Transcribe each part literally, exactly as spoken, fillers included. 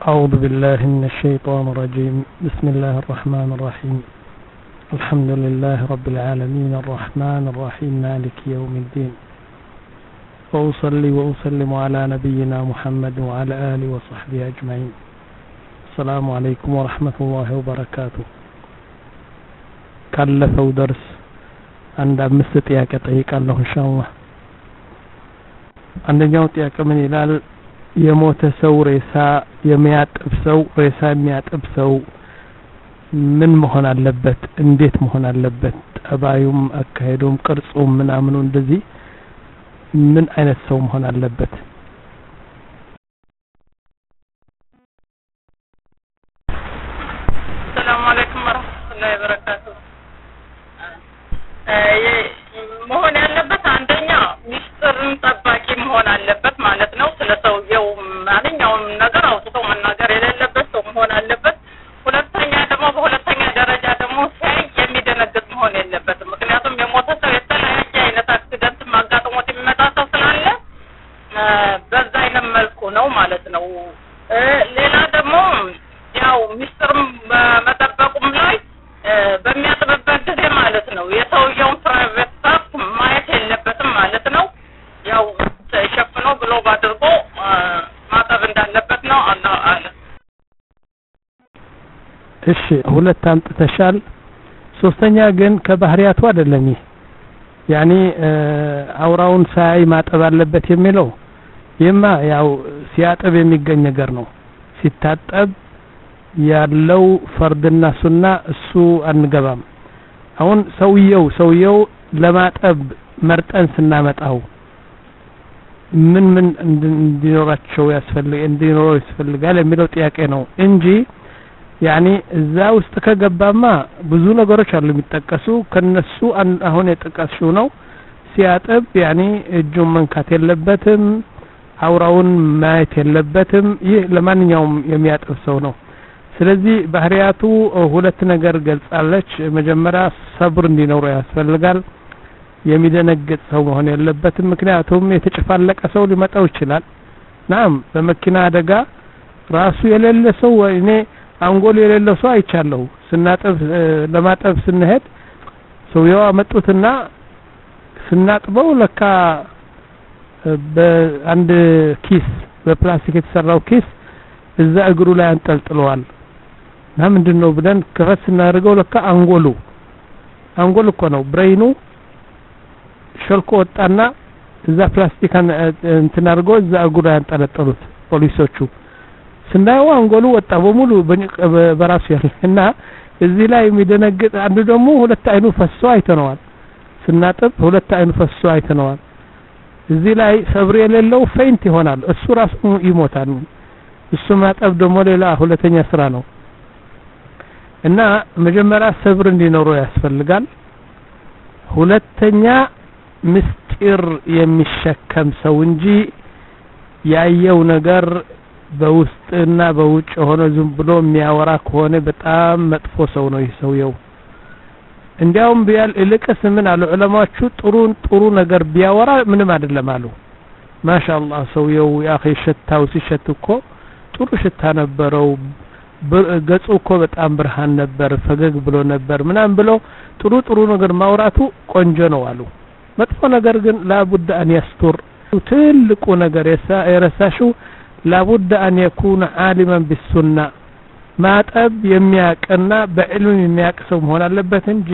أعوذ بالله من الشيطان الرجيم. بسم الله الرحمن الرحيم. الحمد لله رب العالمين الرحمن الرحيم مالك يوم الدين. وأصلي وأسلم على نبينا محمد وعلى آله وصحبه أجمعين. السلام عليكم ورحمة الله وبركاته. ካለፈው درس عند አምስት ጥያቄ ጠይቃለሁ ኢንሻአላህ። አንደኛው ጥያቄ ምን ይላል? የሞተ ሰው ሬሳ የሚያጥብ ሰው ሬሳ የሚያጥብ ሰው ምን መሆን አለበት? እንዴት መሆን አለበት? ጠባዩም አካሄዱም ቅርጹም ምናምኑ እንደዚህ ምን አይነት ሰው መሆን አለበት? ሰላም አለይኩም ወራህመቱላሂ ወበረካቱ። መሆን ያለበት አንደኛ ሚስጥርን ጠባቂ መሆን አለበት ማለት ነው። ስለሰውየው ማንኛውም ነገር አውጥቶ መናገር የሌለበት ሰው መሆን አለበት። ሁለተኛ ደግሞ በሁለተኛ ደረጃ ደግሞ ሳይ የሚደነግጥ መሆን የለበትም። ምክንያቱም የሞተ ሰው የተለያየ አይነት አክሲደንት ማጋጠሞት የሚመጣ ሰው ስላለ በዛ አይነት መልኩ ነው ማለት ነው። ሌላ ደግሞ ያው ሚስጥርም መጠበቁም ላይ በሚያጥብበት ጊዜ ማለት ነው የሰውየውን ፕራይቬት ስታፍ ማየት የለበትም ማለት ነው። ያው ተሸፍኖ ብሎ ባድርጎ ማጠብ እንዳለበት ነው። አላህ አለ። እሺ ሁለት አምጥተሻል። ሶስተኛ ግን ከባህሪያቱ አይደለም። ያኒ አውራውን ሳይ ማጠብ አለበት የሚለው የማ ያው ሲያጠብ የሚገኝ ነገር ነው። ሲታጠብ ያለው ፈርድና ሱና እሱ አንገባም። አሁን ሰውየው ሰውየው ለማጠብ መርጠን ስናመጣው ምን ምን እንዲኖራቸው ያስፈልግ እንዲኖር ያስፈልጋል የሚለው ጥያቄ ነው እንጂ ያኒ እዛ ውስጥ ከገባማ ብዙ ነገሮች አሉ የሚጠቀሱ ከነሱ አሁን የጠቀስሽው ነው። ሲያጠብ ያኒ እጁን መንካት የለበትም፣ አውራውን ማየት የለበትም። ይህ ለማንኛውም የሚያጠብ ሰው ነው። ስለዚህ ባህሪያቱ ሁለት ነገር ገልጻለች። መጀመሪያ ሰብር እንዲኖረው ያስፈልጋል። የሚደነግጥ ሰው መሆን የለበትም። ምክንያቱም የተጨፋለቀ ሰው ሊመጣው ይችላል። ናም በመኪና አደጋ ራሱ የሌለ ሰው እኔ አንጎል የሌለው ሰው አይቻለሁ። ስናጠብ ለማጠብ ስንሄድ ሰውየው አመጡትና ስናጥበው ለካ በአንድ ኪስ በፕላስቲክ የተሰራው ኪስ እዛ እግሩ ላይ አንጠልጥለዋል። እና ምንድነው ብለን ከፈት ስናደርገው ለካ አንጎሉ አንጎል እኮ ነው ብሬኑ ሸልቆ ወጣና እዛ ፕላስቲክ እንትን አድርጎ እዛ እግሩ ላይ አንጠለጠሉት ፖሊሶቹ። ስናየው አንጎሉ ወጣ በሙሉ በራሱ ያለና እዚህ ላይ የሚደነግጥ አንዱ ደግሞ ሁለት አይኑ ፈሶ አይተነዋል። ስናጥብ ሁለት አይኑ ፈሶ አይተነዋል። እዚህ ላይ ሰብር የሌለው ፌንት ይሆናል። እሱ ራሱ ይሞታል። እሱ ማጠብ ደግሞ ሌላ ሁለተኛ ስራ ነው። እና መጀመሪያ ሰብር እንዲኖረው ያስፈልጋል። ሁለተኛ ምስጢር የሚሸከም ሰው እንጂ ያየው ነገር በውስጥና በውጭ ሆኖ ዝም ብሎ የሚያወራ ከሆነ በጣም መጥፎ ሰው ነው ይሰውየው። እንዲያውም ቢያል እልቅስ ምን አሉ ዑለማዎቹ ጥሩ ጥሩ ነገር ቢያወራ ምንም አይደለም አሉ። ማሻአላህ ሰውየው ያኺ ሽታው ሲሸት እኮ ጥሩ ሽታ ነበረው፣ ገጹ እኮ በጣም ብርሃን ነበር፣ ፈገግ ብሎ ነበር ምናም ብሎ ጥሩ ጥሩ ነገር ማውራቱ ቆንጆ ነው አሉ። መጥፎ ነገር ግን ላቡድ አን ያስቱር። ትልቁ ነገር የረሳሽው ላቡድ አን يكون عالما بالسنه ማጠብ የሚያቀና በዕልም የሚያቅ ሰው መሆን አለበት እንጂ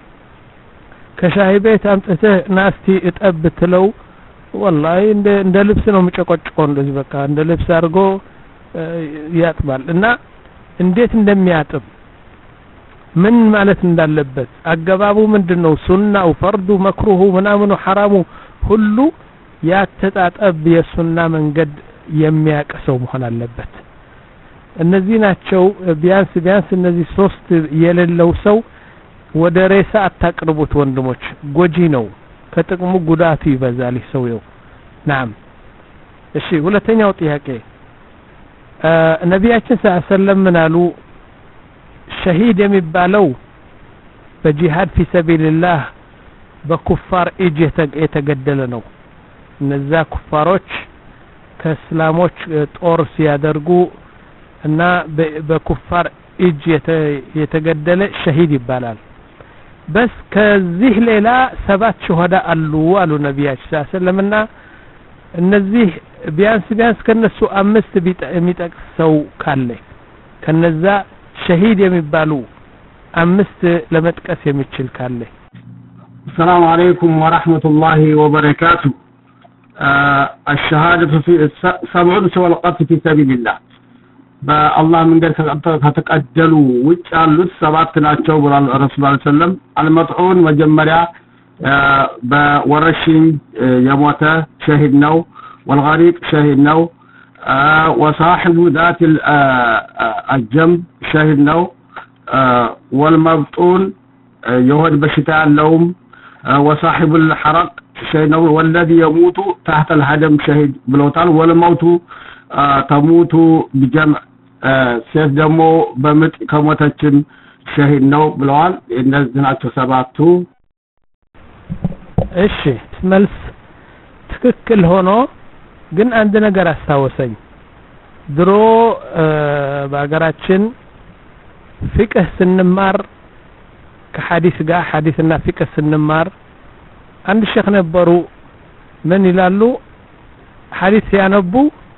ከሻይ ቤት አምጥተህ ናስቲ እጠብ ትለው ወላሂ እንደ እንደ ልብስ ነው የሚጨቆጭቀው። እንደዚህ በቃ እንደ ልብስ አድርጎ ያጥባል። እና እንዴት እንደሚያጥብ ምን ማለት እንዳለበት አገባቡ ምንድነው ሱናው ፈርዱ መክሩሁ ምናምኑ ሐራሙ ሁሉ ያተጣጠብ የሱና መንገድ የሚያቅ ሰው መሆን አለበት። እነዚህ ናቸው ቢያንስ ቢያንስ እነዚህ ሶስት የሌለው ሰው ወደ ሬሳ አታቅርቡት ወንድሞች፣ ጎጂ ነው። ከጥቅሙ ጉዳቱ ይበዛል ሰውየው። ናም እሺ ሁለተኛው ጥያቄ ነብያችን ሰለላሁ ዐለይሂ ወሰለም ምን አሉ? ሸሂድ የሚባለው በጂሃድ ፊ ሰቢልላህ በኩፋር እጅ የተገደለ ነው። እነዛ ኩፋሮች ከእስላሞች ጦር ሲያደርጉ እና በኩፋር እጅ የተገደለ ሸሂድ ይባላል በስ ከዚህ ሌላ ሰባት ሸሃዳ አሉ አሉ ነብያችን ሰለላሁ ዐለይሂ ወሰለምና እነዚህ ቢያንስ ቢያንስ ከነሱ አምስት የሚጠቅስ ሰው ካለ ከነዛ ሸሂድ የሚባሉ አምስት ለመጥቀስ የሚችል ካለ السلام عليكم ورحمة الله وبركاته آه الشهادة في سبعون سوى القتل في سبيل الله بالله من ذلك تتقدلوا وجعلوا السبعة ناتشو الرسول صلى الله عليه وسلم المطعون وجمريا آه بورشين آه يموت شهد نو والغريق شهد نو آه وصاحب ذات آه الجنب شهد نو آه والمبطون آه يهود بشتاء اللوم آه وصاحب الحرق شهد نو والذي يموت تحت الهدم شهد بلوتال والموت آه تموت بجمع آه سيف دمو بمت كموتاتشن شهد نو بلوال الناس ناتشو سبعتو እሺ መልስ ትክክል ሆኖ ግን አንድ ነገር አስተዋወሰኝ ድሮ በአገራችን ፍቅህ ስንማር ከሐዲስ ጋር ሐዲስና ፍቅህ ስንማር አንድ ሼክ ነበሩ ምን ይላሉ ሐዲስ ያነቡ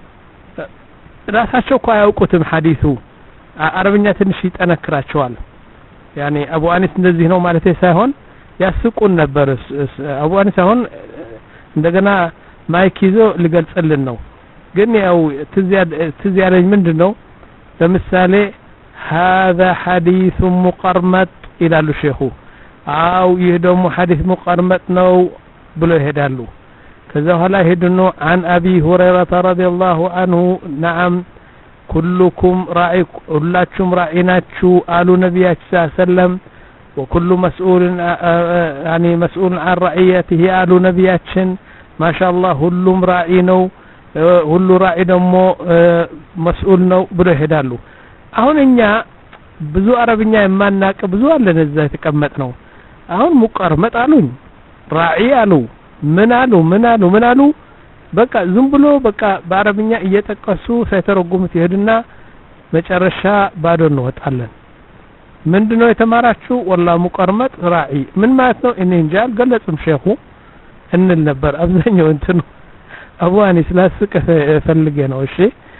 ራሳቸው እኮ አያውቁትም ሐዲሱ አረብኛ ትንሽ ይጠነክራቸዋል ያኔ አቡ አኒስ እንደዚህ ነው ማለት ሳይሆን ያስቁን ነበር አቡ አኒስ አሁን እንደገና ማይክ ይዞ ሊገልጽልን ነው ግን ያው ትዝ ያለኝ ምንድነው ለምሳሌ هذا حديث مقرمط ይላሉ ሼኹ አው ይሄ ደግሞ ሐዲስ مقرمط ነው ብሎ ይሄዳሉ ከዛ በኋላ ሄድኑ عن ابي هريره رضي الله عنه نعم كلكم راعي ሁላችሁም ራዒ ናችሁ አሉ ነብያችን ሰለላሁ ዐለይሂ ወሰለም وكل مسؤول يعني مسؤول عن رعيته አሉ ነብያችን ما شاء الله ሁሉም ራዒ ነው ሁሉ ራዒ ደግሞ መስኡል ነው ብሎ ይሄዳሉ አሁን እኛ ብዙ አረብኛ የማናቀ ብዙ አለን እዛ የተቀመጥ ነው አሁን ሙቀርመጥ አሉኝ ራዒ አሉ ምን አሉ ምን አሉ ምን አሉ በቃ ዝም ብሎ በቃ በአረብኛ እየተጠቀሱ ሳይተረጉሙት ይሄድና መጨረሻ ባዶ እንወጣለን ምንድነው የተማራችሁ والله ሙቀርመጥ ራዒ ምን ማለት ነው እኔ እንጃ አልገለጽም ሼኹ እንል ነበር አብዛኛው እንትኑ አቡዋኒ ስላስቀ ፈልጌ ነው እሺ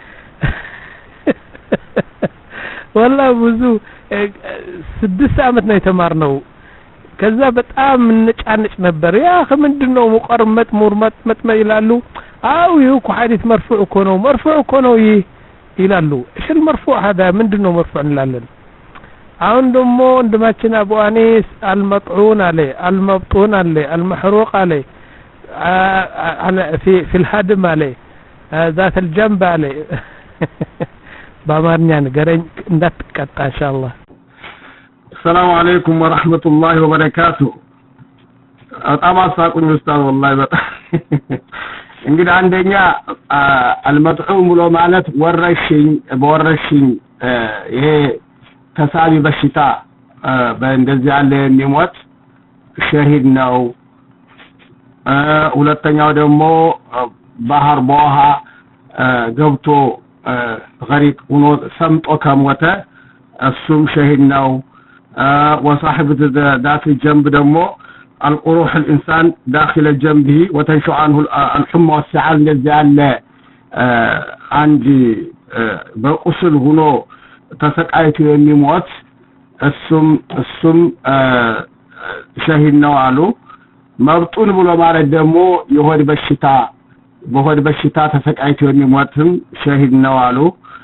والله ብዙ ስድስት አመት ነው የተማርነው ከዛ በጣም እንጫንጭ ነበር ያ ምንድነው ሙቀርመጥ ሙርመጥ መጥመ ይላሉ አው ይሁን ሐዲስ መርፉዕ እኮ ነው መርፉዕ እኮ ነው ይላሉ እሺ المرفوع هذا ምንድነው መርፉዕ እንላለን አሁን ደግሞ እንደማችን አቡ አኒስ المطعون عليه المبطون عليه المحروق عليه في في الهدم عليه ذات الجنب عليه بامارኛ ንገረኝ እንዳትቀጣ ኢንሻአላህ السلام عليكم ورحمة الله وبركاته በጣም አሳቁኝ ኡስታዝ والله በጣም እንግዲህ አንደኛ المطعون ብሎ ማለት ወረሽኝ በወረሽኝ ይሄ ተሳቢ በሽታ በእንደዚህ ያለ የሚሞት ሸሂድ ነው ሁለተኛው ደግሞ ባህር በውሃ ገብቶ غريق ሆኖ ሰምጦ ከሞተ እሱም ሸሂድ ነው وصاحب ذات الجنب ደግሞ القروح الانسان داخل جنبه وتنشع عنه الحمى والسعال እንደዚህ ያለ አንድ በቁስል ሆኖ ተሰቃይቶ የሚሞት እሱም እሱም ሸሂድ ነው አሉ መብጡን ብሎ ማለት ደግሞ የሆድ በሽታ በሆድ በሽታ ተሰቃይቶ የሚሞትም ሸሂድ ነው አሉ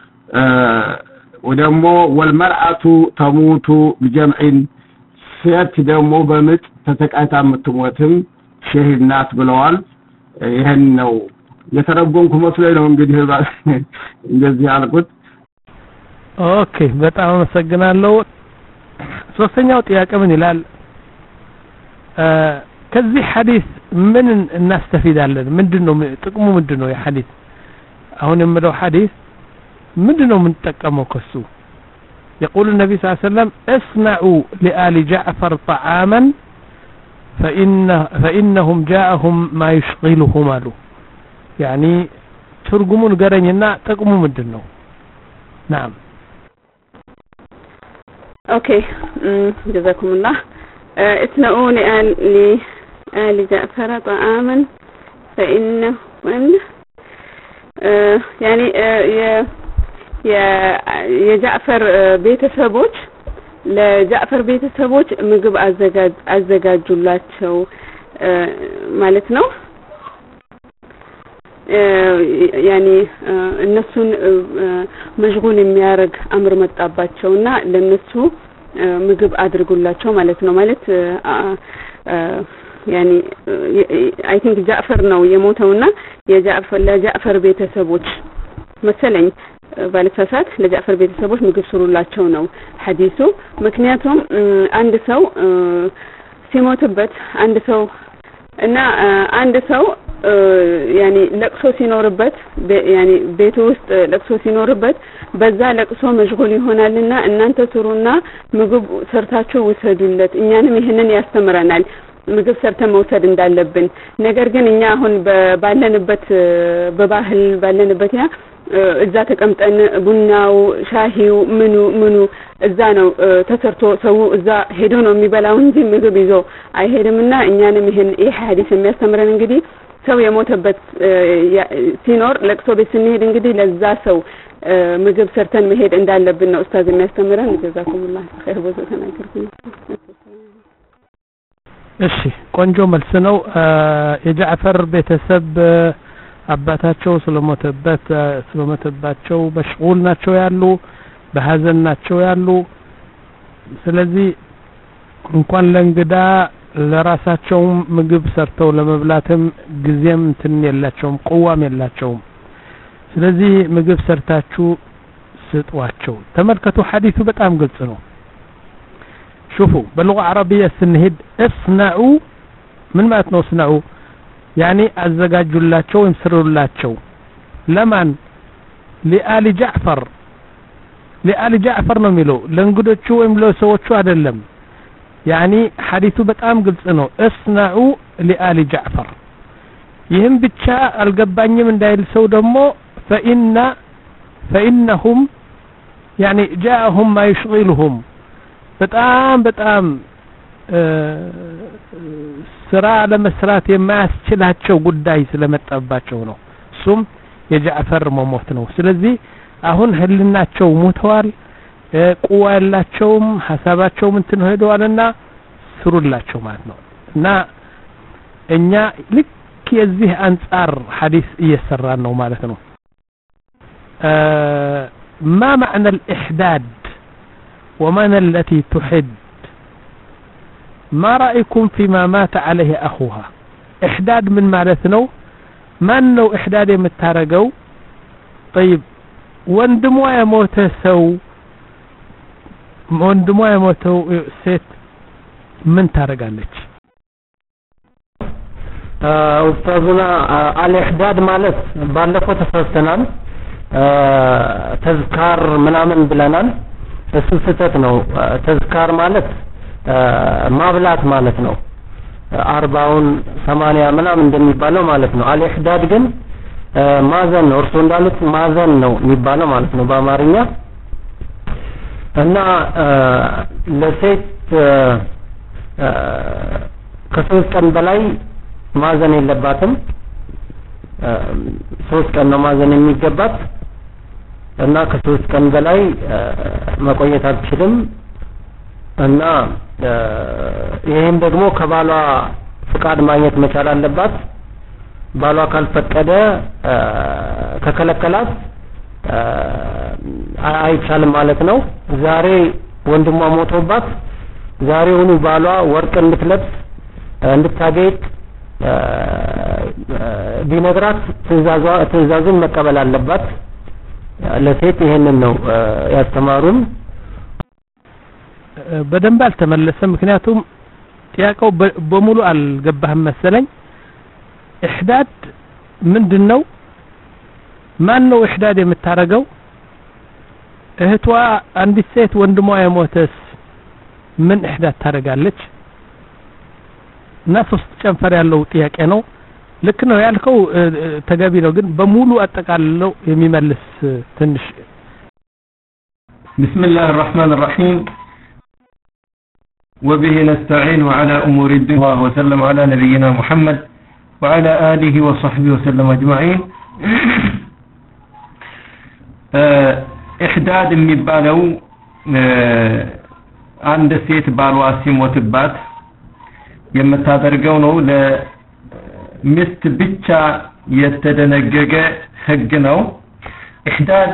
ወደሞ ወልመርአቱ ተሙቱ بجمع ሴት ደግሞ በምጥ ተሰቃይታ የምትሞትም ሸሂድ ናት ብለዋል ይሄን ነው የተረጎምኩ መስሎኝ ነው እንግዲህ እንደዚህ አልኩት ኦኬ በጣም አመሰግናለሁ ሶስተኛው ጥያቄ ምን ይላል ከዚህ ሐዲስ ምን እናስተፊዳለን ምንድነው ጥቅሙ ምንድነው የሐዲስ አሁን የምለው ሐዲስ ምንድነው የምንጠቀመው ከሱ يقول النبي صلى الله عليه وسلم اصنعوا لآل جعفر طعاما فإن فإنهم جاءهم ما يشغلهم له يعني ترجمون قرنينا تقوموا ምንድነው نعم. اوكي جزاكم الله. اثنؤوا لآل لآل جعفر طعاما فإنه يعني የጃዕፈር ቤተሰቦች ለጃዕፈር ቤተሰቦች ምግብ አዘጋጅ አዘጋጁላቸው ማለት ነው። ያኒ እነሱን መሽጉል የሚያረግ አምር መጣባቸውና ለነሱ ምግብ አድርጉላቸው ማለት ነው። ማለት ያኒ አይ ቲንክ ጃዕፈር ነው የሞተውና የጃዕፈር ለጃዕፈር ቤተሰቦች መሰለኝ ባለሳሳት ለጃዕፈር ቤተሰቦች ምግብ ስሩላቸው ነው ሐዲሱ። ምክንያቱም አንድ ሰው ሲሞትበት አንድ ሰው እና አንድ ሰው ያኒ ለቅሶ ሲኖርበት ያኒ ቤቱ ውስጥ ለቅሶ ሲኖርበት በዛ ለቅሶ መሽጉል ይሆናልና እናንተ ስሩና ምግብ ሰርታችሁ ውሰዱለት። እኛንም ይሄንን ያስተምረናል ምግብ ሰርተን መውሰድ እንዳለብን። ነገር ግን እኛ አሁን ባለንበት በባህል ባለንበት ያ እዛ ተቀምጠን ቡናው ሻሂው ምኑ ምኑ እዛ ነው ተሰርቶ ሰው እዛ ሄዶ ነው የሚበላው እንጂ ምግብ ይዞ አይሄድምና እኛንም ይሄን ይሄ ሐዲስ የሚያስተምረን እንግዲህ ሰው የሞተበት ሲኖር ለቅሶ ቤት ስንሄድ እንግዲህ ለዛ ሰው ምግብ ሰርተን መሄድ እንዳለብን ነው ኡስታዝ የሚያስተምረን። ጀዛኩሙላህ ኸይር ብዙ ተናገርኩኝ። እሺ ቆንጆ መልስ ነው። የጃዕፈር ቤተሰብ አባታቸው ስለሞተበት ስለሞተባቸው መሽጉል ናቸው ያሉ በሐዘን ናቸው ያሉ። ስለዚህ እንኳን ለእንግዳ ለራሳቸው ምግብ ሰርተው ለመብላትም ጊዜም እንትን የላቸውም ቁዋም የላቸውም። ስለዚህ ምግብ ሰርታችሁ ስጧቸው። ተመልከቱ ሐዲሱ በጣም ግልጽ ነው። شوفوا باللغة العربية سنهد اصنعوا من ما تنو اصنعوا يعني أزجاجوا اللاتشو ويمسروا اللاتشو لمن لآل جعفر لآل جعفر نميلو لنقدو شو ويملو سووا شو هذا اللم يعني حديثو بتأم قلت انه اصنعوا لآل جعفر يهم بتشاء القباني من دايل سو دمو فإن فإنهم يعني جاءهم ما يشغلهم በጣም በጣም ስራ ለመስራት የማያስችላቸው ጉዳይ ስለመጣባቸው ነው። እሱም የጃዕፈር መሞት ነው። ስለዚህ አሁን ህልናቸው ሞተዋል፣ ቁዋ ያላቸውም ሐሳባቸውም እንትን ሄደዋልና ስሩላቸው ማለት ነው። እና እኛ ልክ የዚህ አንጻር ሐዲስ እየሰራን ነው ማለት ነው። ما معنى الإحداد ومن التي تحد؟ ما رأيكم فيما مات عليه أخوها؟ إحداد من معناتنو من نو إحداد يمتارقو؟ طيب وندموا يموت سو وندموا يموتو سيت من تارقانك؟ أستاذنا الإحداد مالت بالفو تفرستنان تذكار منامن بلانان እሱ ስህተት ነው። ተዝካር ማለት ማብላት ማለት ነው። አርባውን ሰማንያ ምናምን እንደሚባለው ማለት ነው። አልኢህዳድ ግን ማዘን ነው። እርሱ እንዳሉት ማዘን ነው የሚባለው ማለት ነው በአማርኛ። እና ለሴት ከሶስት ቀን በላይ ማዘን የለባትም። ሶስት ቀን ነው ማዘን የሚገባት እና ከሶስት ቀን በላይ መቆየት አትችልም። እና ይሄም ደግሞ ከባሏ ፍቃድ ማግኘት መቻል አለባት። ባሏ ካልፈቀደ ከከለከላት አይቻልም ማለት ነው። ዛሬ ወንድሟ ሞቶባት ዛሬውኑ ባሏ ወርቅ እንድትለብስ እንድታጌጥ ቢነግራት ትእዛዟ ትእዛዙን መቀበል አለባት። ለሴት ይሄንን ነው ያስተማሩን። በደንብ አልተመለሰም። ምክንያቱም ጥያቄው በሙሉ አልገባህም መሰለኝ። ኢህዳድ ምንድነው? ማን ነው ኢህዳድ የምታረገው? እህቷ አንዲት ሴት ወንድሟ የሞተስ ምን ኢህዳድ ታረጋለች? እና ሶስት ጨንፈር ያለው ጥያቄ ነው። ልክ ነው ያልከው ተገቢ ነው። ግን በሙሉ አጠቃልለው የሚመልስ ትንሽ بسم الله الرحمن الرحيم وبه نستعين على أمور الدنيا وسلم على نبينا محمد وعلى آله وصحبه وسلم أجمعين إحداد የሚባለው አንድ ሴት ባሏ ሲሞትባት የምታደርገው ነው ለሚስት ብቻ የተደነገገ ህግ ነው إحداد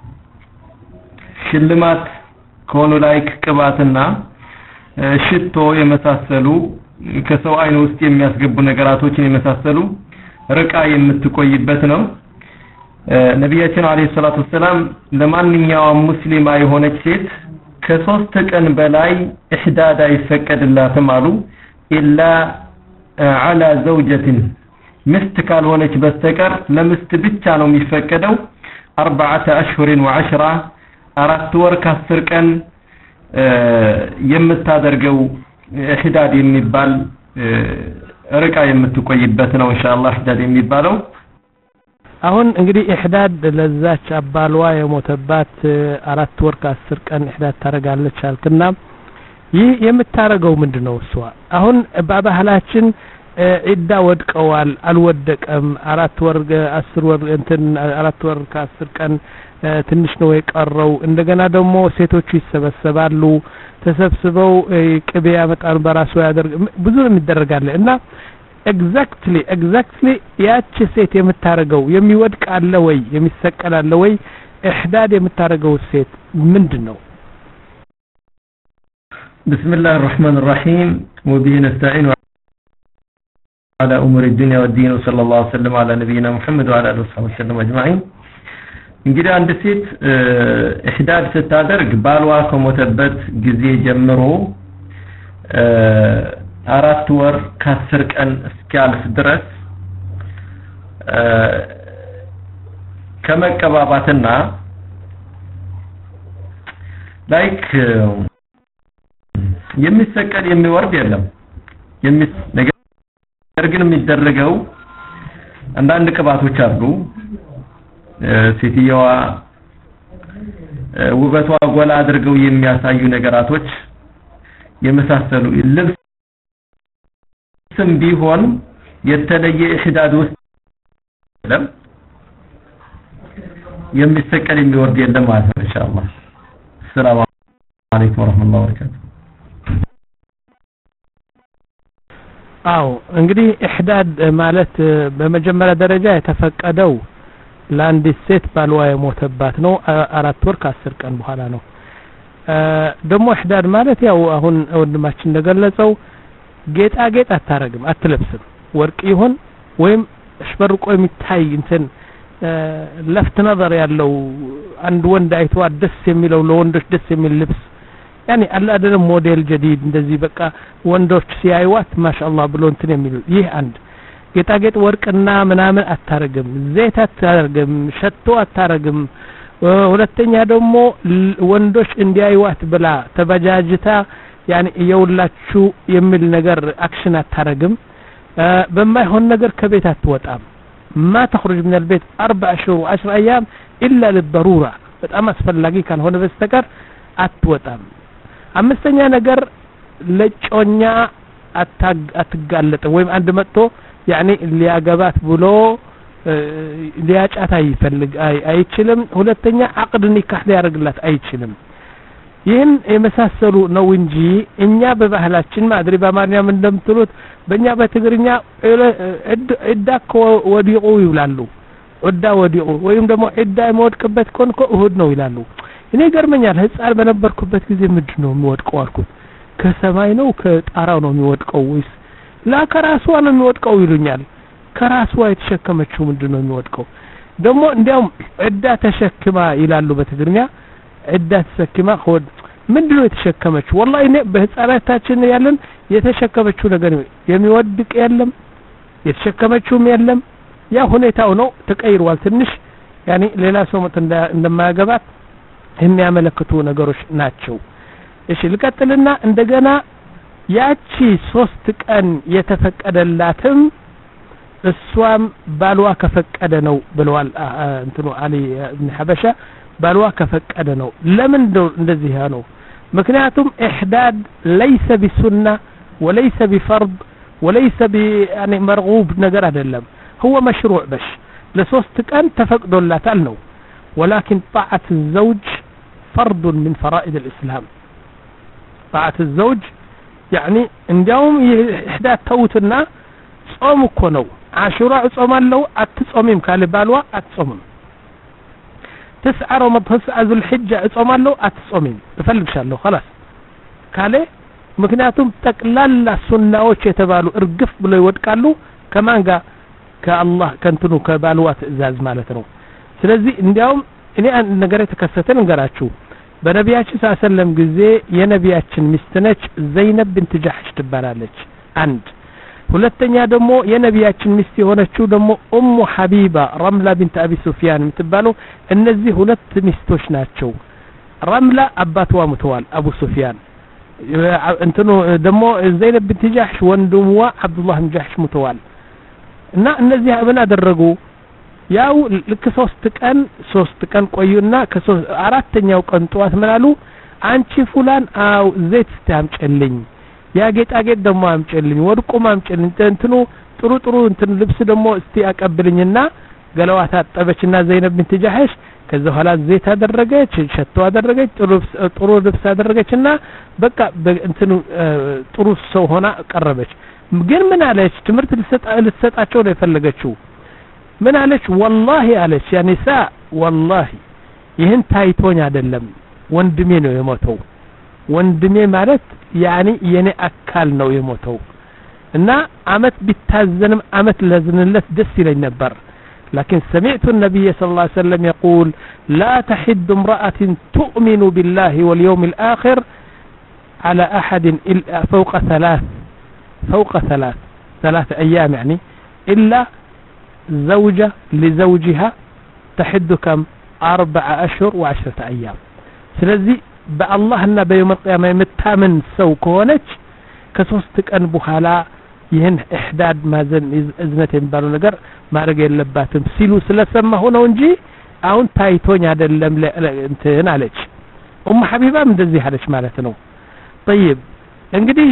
ሽልማት ከሆኑ ላይክ ቅባትና ሽቶ የመሳሰሉ ከሰው አይን ውስጥ የሚያስገቡ ነገራቶችን የመሳሰሉ ርቃ የምትቆይበት ነው ነብያችን አለይሂ ሰላቱ ሰላም ለማንኛውም ሙስሊማ የሆነች ሴት ከሶስት ቀን በላይ ኢህዳድ አይፈቀድላትም አሉ ኢላ على زوجة ሚስት ካልሆነች በስተቀር ለሚስት ብቻ ነው የሚፈቀደው أربعة أشهر وعشرة አራት ወር ከአስር ቀን የምታደርገው ኢህዳድ የሚባል ርቃ የምትቆይበት ነው ኢንሻአላህ ኢህዳድ የሚባለው አሁን እንግዲህ ኢህዳድ ለዛች አባልዋ የሞተባት አራት ወር ከአስር ቀን ኢህዳድ ታረጋለች አልከና ይህ የምታረገው ምንድነው እሷ አሁን በባህላችን ኢዳ ወድቀዋል አልወደቀም አራት ወር አስር ወር እንትን አራት ወር ከአስር ቀን ትንሽ ነው የቀረው እንደገና ደግሞ ሴቶቹ ይሰበሰባሉ ተሰብስበው ቅቤ ያመጣሉ በራሱ ያደርግ ብዙ የሚደረጋለ እና ኤግዛክትሊ ኤግዛክትሊ ያቺ ሴት የምታረገው የሚወድቅ አለ ወይ የሚሰቀል አለ ወይ ኢህዳድ የምታረገው ሴት ምንድነው بسم الله الرحمن الرحيم وبه نستعين على أمور الدنيا والدين وصلى الله وسلم على نبينا محمد وعلى آله وصحبه وسلم أجمعين እንግዲህ አንድ ሴት ኢህዳድ ስታደርግ ባልዋ ከሞተበት ጊዜ ጀምሮ አራት ወር ከአስር ቀን እስኪያልፍ ድረስ ከመቀባባትና ላይክ የሚሰቀል የሚወርድ የለም ነገር ግን የሚደረገው አንዳንድ ቅባቶች አሉ ሴትየዋ ውበቷ ጎላ አድርገው የሚያሳዩ ነገራቶች የመሳሰሉ ልብስም ቢሆን የተለየ ኢህዳድ ውስጥ ለም የሚሰቀል የሚወርድ የለም ማለት ነው ኢንሻአላህ ሰላም አለይኩም ወራህመቱላሂ ወበረካቱ አው እንግዲህ ኢህዳድ ማለት በመጀመሪያ ደረጃ የተፈቀደው ለአንድ ሴት ባልዋ የሞተባት ነው አራት ወር ከአስር ቀን በኋላ ነው ደግሞ ኢህዳድ ማለት ያው አሁን ወንድማችን እንደገለጸው ጌጣ ጌጥ አታረግም አትለብስም ወርቅ ይሁን ወይም አሽበርቆ የሚታይ እንትን ለፍት ነበር ያለው አንድ ወንድ አይቶ ደስ የሚለው ለወንዶች ደስ የሚል ልብስ يعني الله ده موديل جديد እንደዚህ በቃ ወንዶች ሲያዩት ማሻአላህ ብሎ እንትን የሚሉ ይህ አንድ ጌጣጌጥ ወርቅና ምናምን አታረግም ዘይት አታረግም ሸቶ አታረግም ሁለተኛ ደግሞ ወንዶች እንዲያዩት ብላ ተበጃጅታ يعني የውላችሁ የሚል ነገር አክሽን አታረግም በማይሆን ነገር ከቤት አትወጣም ما تخرج من البيت أربع شهور وعشر أيام إلا للضرورة በጣም አስፈላጊ ካልሆነ በስተቀር አትወጣም አምስተኛ ነገር ለጮኛ አትጋለጥ ወይም አንድ መጥቶ يعني ሊያገባት ብሎ ሊያጫታ ይፈልግ አይችልም ሁለተኛ አቅድ ኒካህ ሊያርግላት አይችልም ይህን የመሳሰሉ ነው እንጂ እኛ በባህላችን ማድሪ በማርያም እንደምትሉት በእኛ በትግርኛ እዳኮ ወዲቁ ይብላሉ እዳ ወዲቁ ወይም ደግሞ እዳ የመወድቅበት ኮንኮ እሁድ ነው ይላሉ እኔ ገርመኛል ህፃን በነበርኩበት ጊዜ ምንድነው የሚወድቀው አልኩት ከሰማይ ነው ከጣራው ነው የሚወድቀው ወይስ ላ ከራሷ ነው የሚወድቀው ይሉኛል ከራሷ የተሸከመችው ምንድነው የሚወድቀው ደግሞ እንዲያውም እዳ ተሸክማ ይላሉ በትግርኛ እዳ ተሸክማ ሆድ ምንድነው የተሸከመችው والله እኔ በህፃናታችን ያለን የተሸከመችው ነገር የሚወድቅ የለም የተሸከመችውም የለም ያ ሁኔታው ነው ተቀይሯል ትንሽ يعني ሌላ ሰው እንደማያገባት የሚያመለክቱ ነገሮች ናቸው እሺ ልቀጥልና እንደገና ያቺ ሶስት ቀን የተፈቀደላትም እሷም ባልዋ ከፈቀደ ነው ብለዋል እንትኑ አሊ ኢብኑ ሐበሻ ባልዋ ከፈቀደ ነው ለምን እንደዚህ ነው ምክንያቱም ኢህዳድ ليس بسنة وليس بفرض وليس ب يعني مرغوب ነገር አይደለም هو مشروع بس ለሶስት ቀን ተፈቅዶላታል ነው ولكن طاعة الزوج فرض من فرائض الإسلام طاعة الزوج يعني እንዲያውም ኢህዳድ ተውትና ጾም እኮ ነው አሹራ ጾማለው አትጾምም ካለ ባልዋ አትጾምም تسعة رمضان تسعة ذو الحجة ጾማለው አትጾምም እፈልግሻለሁ خلاص ካለ ምክንያቱም ተቅላላ ሱናዎች የተባሉ እርግፍ ብለው ይወድቃሉ ከማን ጋር ከአላህ ከንቱኑ ከባልዋ ትእዛዝ ማለት ነው ስለዚህ እንዲያውም እኔ አንድ ነገር የተከሰተ ነገራችሁ በነቢያችን ሰለላሁ ጊዜ የነቢያችን ሚስት ነች ዘይነብ ቢንት ጃህሽ ትባላለች አንድ ሁለተኛ ደግሞ የነቢያችን ሚስት የሆነችው ደግሞ ኡሙ ሐቢባ ረምላ ቢንት አቢ ሱፊያን የምትባለው እነዚህ ሁለት ሚስቶች ናቸው ረምላ አባቷ ሙተዋል አቡ ሱፊያን እንትኑ ደግሞ ዘይነብ ቢንት ጃህሽ ወንድሟ አብዱላህ ቢን ጃህሽ ሙተዋል እና እነዚህ ምን አደረጉ ያው ልክ ሶስት ቀን ሶስት ቀን ቆዩና ከአራተኛው ቀን ጧት ምናሉ አንቺ ፉላን አው ዘይት ስታምጨልኝ ያጌጣጌጥ ደሞ አምጨልኝ ወርቁ ማምጨልኝ እንትኑ ጥሩ ጥሩ እንትን ልብስ ደሞ እስቲ አቀብልኝና ገለዋ ታጠበችና ዘይነብ ቢንት ጃህሽ ከዛ ኋላ ዘይት አደረገች ሸቶ አደረገች ጥሩ ጥሩ ልብስ አደረገችና በቃ እንትኑ ጥሩ ሰው ሆና ቀረበች ግን ምን አለች ትምርት ልትሰጣቸው ነው የፈለገችው ምን አለች والله አለች ያ ኒሳ والله ይህን ታይቶኝ አይደለም ወንድሜ ነው የሞተው ወንድሜ ማለት ያኒ የኔ አካል ነው የሞተው እና አመት ቢታዘንም አመት ለዝንለት ደስ ይለኝ ነበር لكن سمعت النبي صلى الله عليه وسلم يقول لا تحد امرأة تؤمن بالله واليوم الآخر على أحد فوق ثلاث فوق ثلاث ثلاث أيام يعني إلا زوجة لزوجها تحد كم أربع أشهر وعشرة أيام ስለዚህ በአላህና በየውም القيامة የምታምን ሰው ከሆነች ከሶስት ቀን በኋላ ይህን ኢህዳድ ማዘን እዝነት የሚባለው ነገር ማድረግ የለባትም ሲሉ ስለሰማሁ ነው እንጂ አሁን ታይቶኝ አይደለም እንትን አለች ኡም ሐቢባም እንደዚህ አለች ማለት ነው طيب እንግዲህ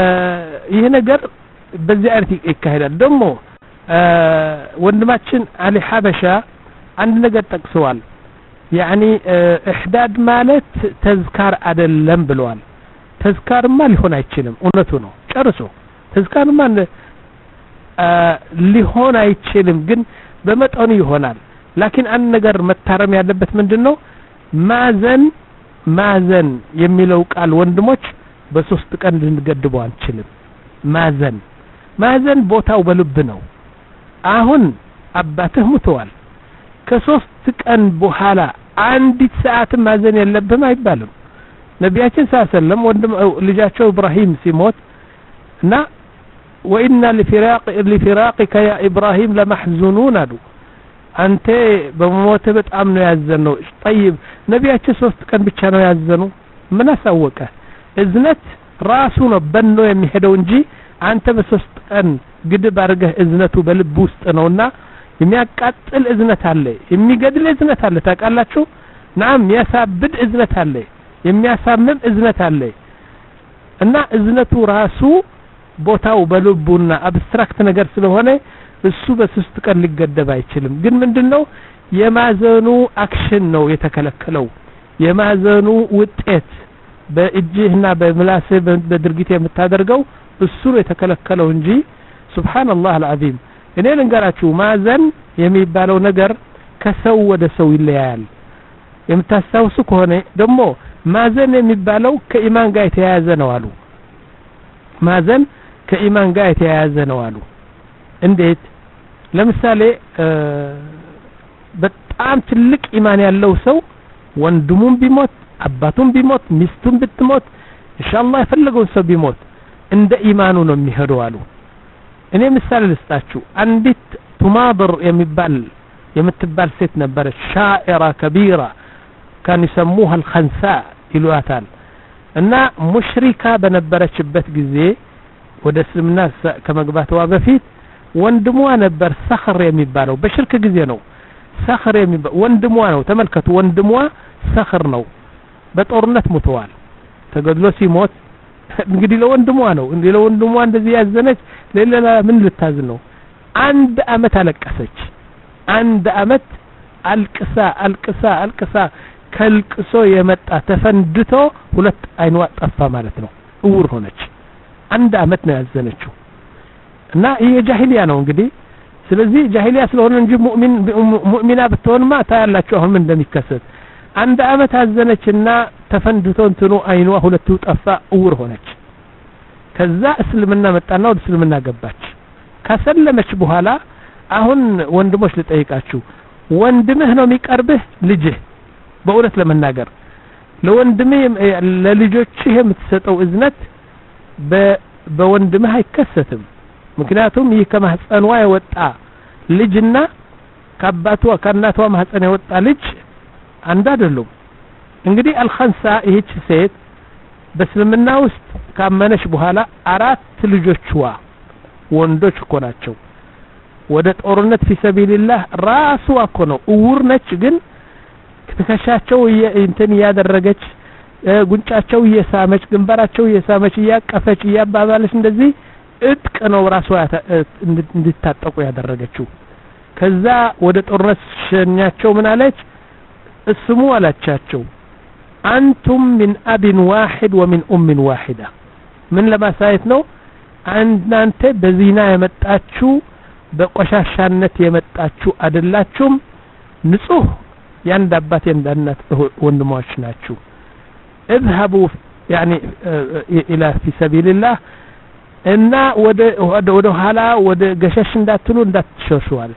ይሄ ነገር በዚህ አይነት ይካሄዳል ደግሞ ወንድማችን አሊ ሐበሻ አንድ ነገር ጠቅሰዋል يعني احداد ማለት ተዝካር አይደለም ብለዋል ተዝካርማ ሊሆን አይችልም እውነቱ ነው ጨርሶ ተዝካርማ ሊሆን አይችልም ግን በመጠኑ ይሆናል لكن አንድ ነገር መታረም ያለበት ምንድነው ማዘን ማዘን የሚለው ቃል ወንድሞች በሶስት ቀን ልንገድበው አንችልም ማዘን ማዘን ቦታው በልብ ነው አሁን አባትህ ሙተዋል ከሶስት ቀን በኋላ አንዲት ሰዓት ማዘን የለብህም አይባልም ነቢያችን ሰለላሁ ወንድም ልጃቸው ኢብራሂም ሲሞት እና وإنا لفراق لفراقك يا إبراهيم لمحزونون አሉ አንተ በሞት በጣም ነው ያዘነው طيب ነቢያችን ሶስት ቀን ብቻ ነው ያዘኑ ምን አሳወቀ እዝነት ራሱ ነው በኖ የሚሄደው እንጂ አንተ በሶስት ቀን ግድብ አድርገህ እዝነቱ በልብ ውስጥ ነውና የሚያቃጥል እዝነት አለ የሚገድል እዝነት አለ ታውቃላችሁ ናም ያሳብድ እዝነት አለ የሚያሳምም እዝነት አለ እና እዝነቱ ራሱ ቦታው በልቡና አብስትራክት ነገር ስለሆነ እሱ በሶስት ቀን ሊገደብ አይችልም ግን ምንድነው የማዘኑ አክሽን ነው የተከለከለው የማዘኑ ውጤት በእጅህና በምላስህ በድርጊት የምታደርገው እሱ ነው የተከለከለው እንጂ ሱብሃንአላህ አልዓዚም እኔ ልንገራችሁ ማዘን የሚባለው ነገር ከሰው ወደ ሰው ይለያያል የምታስተውሱ ከሆነ ደግሞ ማዘን የሚባለው ከኢማን ጋር የተያያዘ ነው አሉ ማዘን ከኢማን ጋር የተያያዘ ነው አሉ እንዴት ለምሳሌ በጣም ትልቅ ኢማን ያለው ሰው ወንድሙም ቢሞት አባቱም ቢሞት ሚስቱም ብትሞት ኢንሻአላህ የፈለገው ሰው ቢሞት እንደ ኢማኑ ነው የሚሄደው አሉ እኔ ምሳሌ ልስጣችሁ አንዲት ቱማድር የሚባል የምትባል ሴት ነበረች ሻኢራ ከቢራ كان يسموها الخنساء ይሏታል እና ሙሽሪካ በነበረችበት ጊዜ ወደ እስልምና ከመግባቷ በፊት ወንድሟ ነበር ሰኽር የሚባለው በሽርክ ጊዜ ነው ሰኽር የሚባል ወንድሟ ነው ተመልከቱ ወንድሟ ሰኽር ነው በጦርነት ሞተዋል ተገድሎ ሲሞት እንግዲህ ለወንድሟ ነው እንግዲህ ለወንድሟ እንደዚህ ያዘነች ለሌላ ምን ልታዝን ነው አንድ አመት አለቀሰች አንድ አመት አልቅሳ አልቅሳ አልቅሳ ከልቅሶ የመጣ ተፈንድቶ ሁለት አይኗ ጠፋ ማለት ነው እውር ሆነች አንድ አመት ነው ያዘነችው እና ይሄ ጃሂሊያ ነው እንግዲህ ስለዚህ ጃሂሊያ ስለሆነ እንጂ ሙእሚን ሙእሚና ብትሆንማ ታያላችሁ አሁን ምን እንደሚከሰት አንድ አመት አዘነችና ተፈንድቶ እንትኑ አይኗ ሁለቱ ጠፋ እውር ሆነች ከዛ እስልምና መጣና ወደ እስልምና ገባች ከሰለመች በኋላ አሁን ወንድሞች ልጠይቃችሁ ወንድምህ ነው የሚቀርብህ ልጅህ በእውነት ለመናገር ለወንድምህ ለልጆችህ የምትሰጠው እዝነት በወንድምህ አይከሰትም ምክንያቱም ይህ ከማህፀኗ የወጣ ልጅና ከአባቷ ከእናቷ ማህፀን የወጣ ልጅ አንድ አይደሉም እንግዲህ አልኸንሳ ይህች ሴት በእስልምና ውስጥ ካመነች በኋላ አራት ልጆችዋ ወንዶች እኮ ናቸው ወደ ጦርነት ፊሰቢልላህ ራሱ እኮ ነው እውር ነች ግን ትከሻቸው እንትን ያደረገች ጉንጫቸው እየሳመች ግንባራቸው እየሳመች ያቀፈች ያባባለች እንደዚህ እጥቅ ነው ራሱ እንድታጠቁ ያደረገችው ከዛ ወደ ጦርነት ሸኛቸው ምን አለች እስሙ አላቻቸው አንቱም من اب واحد ومن ام واحده ምን ለማሳየት ነው እናንተ በዚና የመጣችሁ በቆሻሻነት የመጣችሁ አይደላችሁም ንጹህ ያንድ አባት ያንድ እናት ወንድሞች ናችሁ اذهبوا يعني الى في سبيل الله እና ወደ ወደ ኋላ ወደ ገሸሽ እንዳትሉ እንዳትሸሹዋል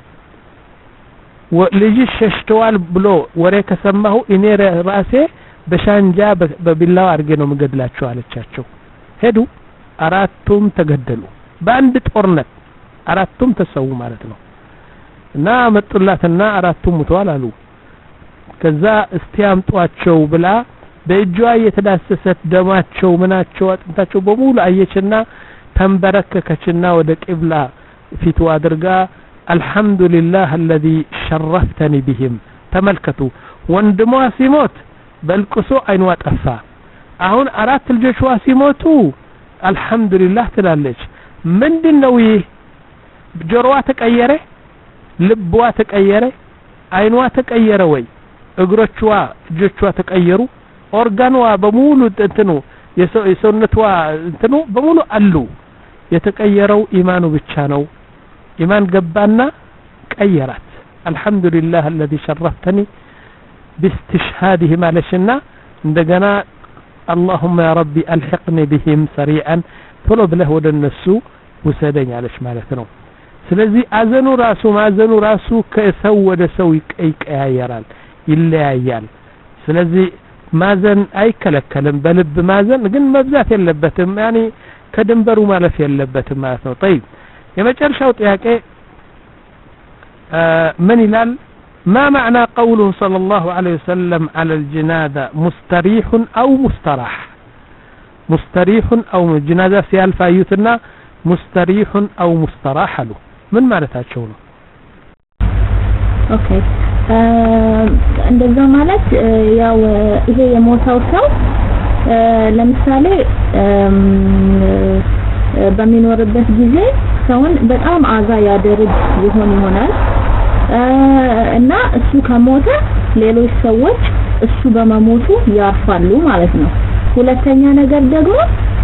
ወልጅ ሸሽተዋል ብሎ ወሬ ከሰማሁ እኔ ራሴ በሻንጃ በቢላው አርጌ ነው መገድላቸው አለቻቸው ሄዱ አራቱም ተገደሉ በአንድ ጦርነት አራቱም ተሰው ማለት ነው እና መጡላትና አራቱም ሙተዋል አሉ ከዛ እስቲ አምጧቸው ብላ በእጇ የተዳሰሰት ደማቸው ምናቸው አጥንታቸው በሙሉ አየችና ተንበረከከችና ወደ ቂብላ ፊቱ አድርጋ አልহামዱሊላህ الذي شرفتني بهم ተመልከቱ ወንድሟ ሲሞት በልቅሶ አይኗ ጠፋ አሁን አራት ልጆቿ ሲሞቱ አልহামዱሊላህ ትላለች ምንድነው ይህ ጆሮዋ ተቀየረ ልቧ ተቀየረ አይኗ ተቀየረ ወይ እግሮቿ እጆቿ ተቀየሩ ኦርጋኗ በሙሉ እንትኑ የሰውነቷ እንትኑ በሙሉ አሉ የተቀየረው ኢማኑ ብቻ ነው ኢማን ገባና ቀየራት አልহামዱሊላህ الذي شرفتني باستشهاده ማለሽና እንደገና اللهم يا ربي الحقني بهم سريعا ቶሎ ብለህ ወደ እነሱ ውሰደኝ አለሽ ማለት ነው ስለዚህ አዘኑ ራሱ ማዘኑ ራሱ ከሰው ወደ ሰው ይቀያየራል ይለያያል ስለዚህ ማዘን አይከለከልም በልብ ማዘን ግን መብዛት የለበትም ያኒ ከድንበሩ ማለፍ የለበትም ማለት ነው طيب የመጨረሻው ጥያቄ ምን ይላል ما معنى قوله صلى الله عليه وسلم على الجنازة مستريح أو مستراح مستريح أو الجنازة سيال فايوتنا مستريح أو مستراح له من معناتها ነው ኦኬ እንደዛ ማለት ያው ይሄ የሞተው ሰው ለምሳሌ በሚኖርበት ጊዜ ሰውን በጣም አዛ ያደርግ ይሆን ይሆናል እና እሱ ከሞተ ሌሎች ሰዎች እሱ በመሞቱ ያርፋሉ ማለት ነው ሁለተኛ ነገር ደግሞ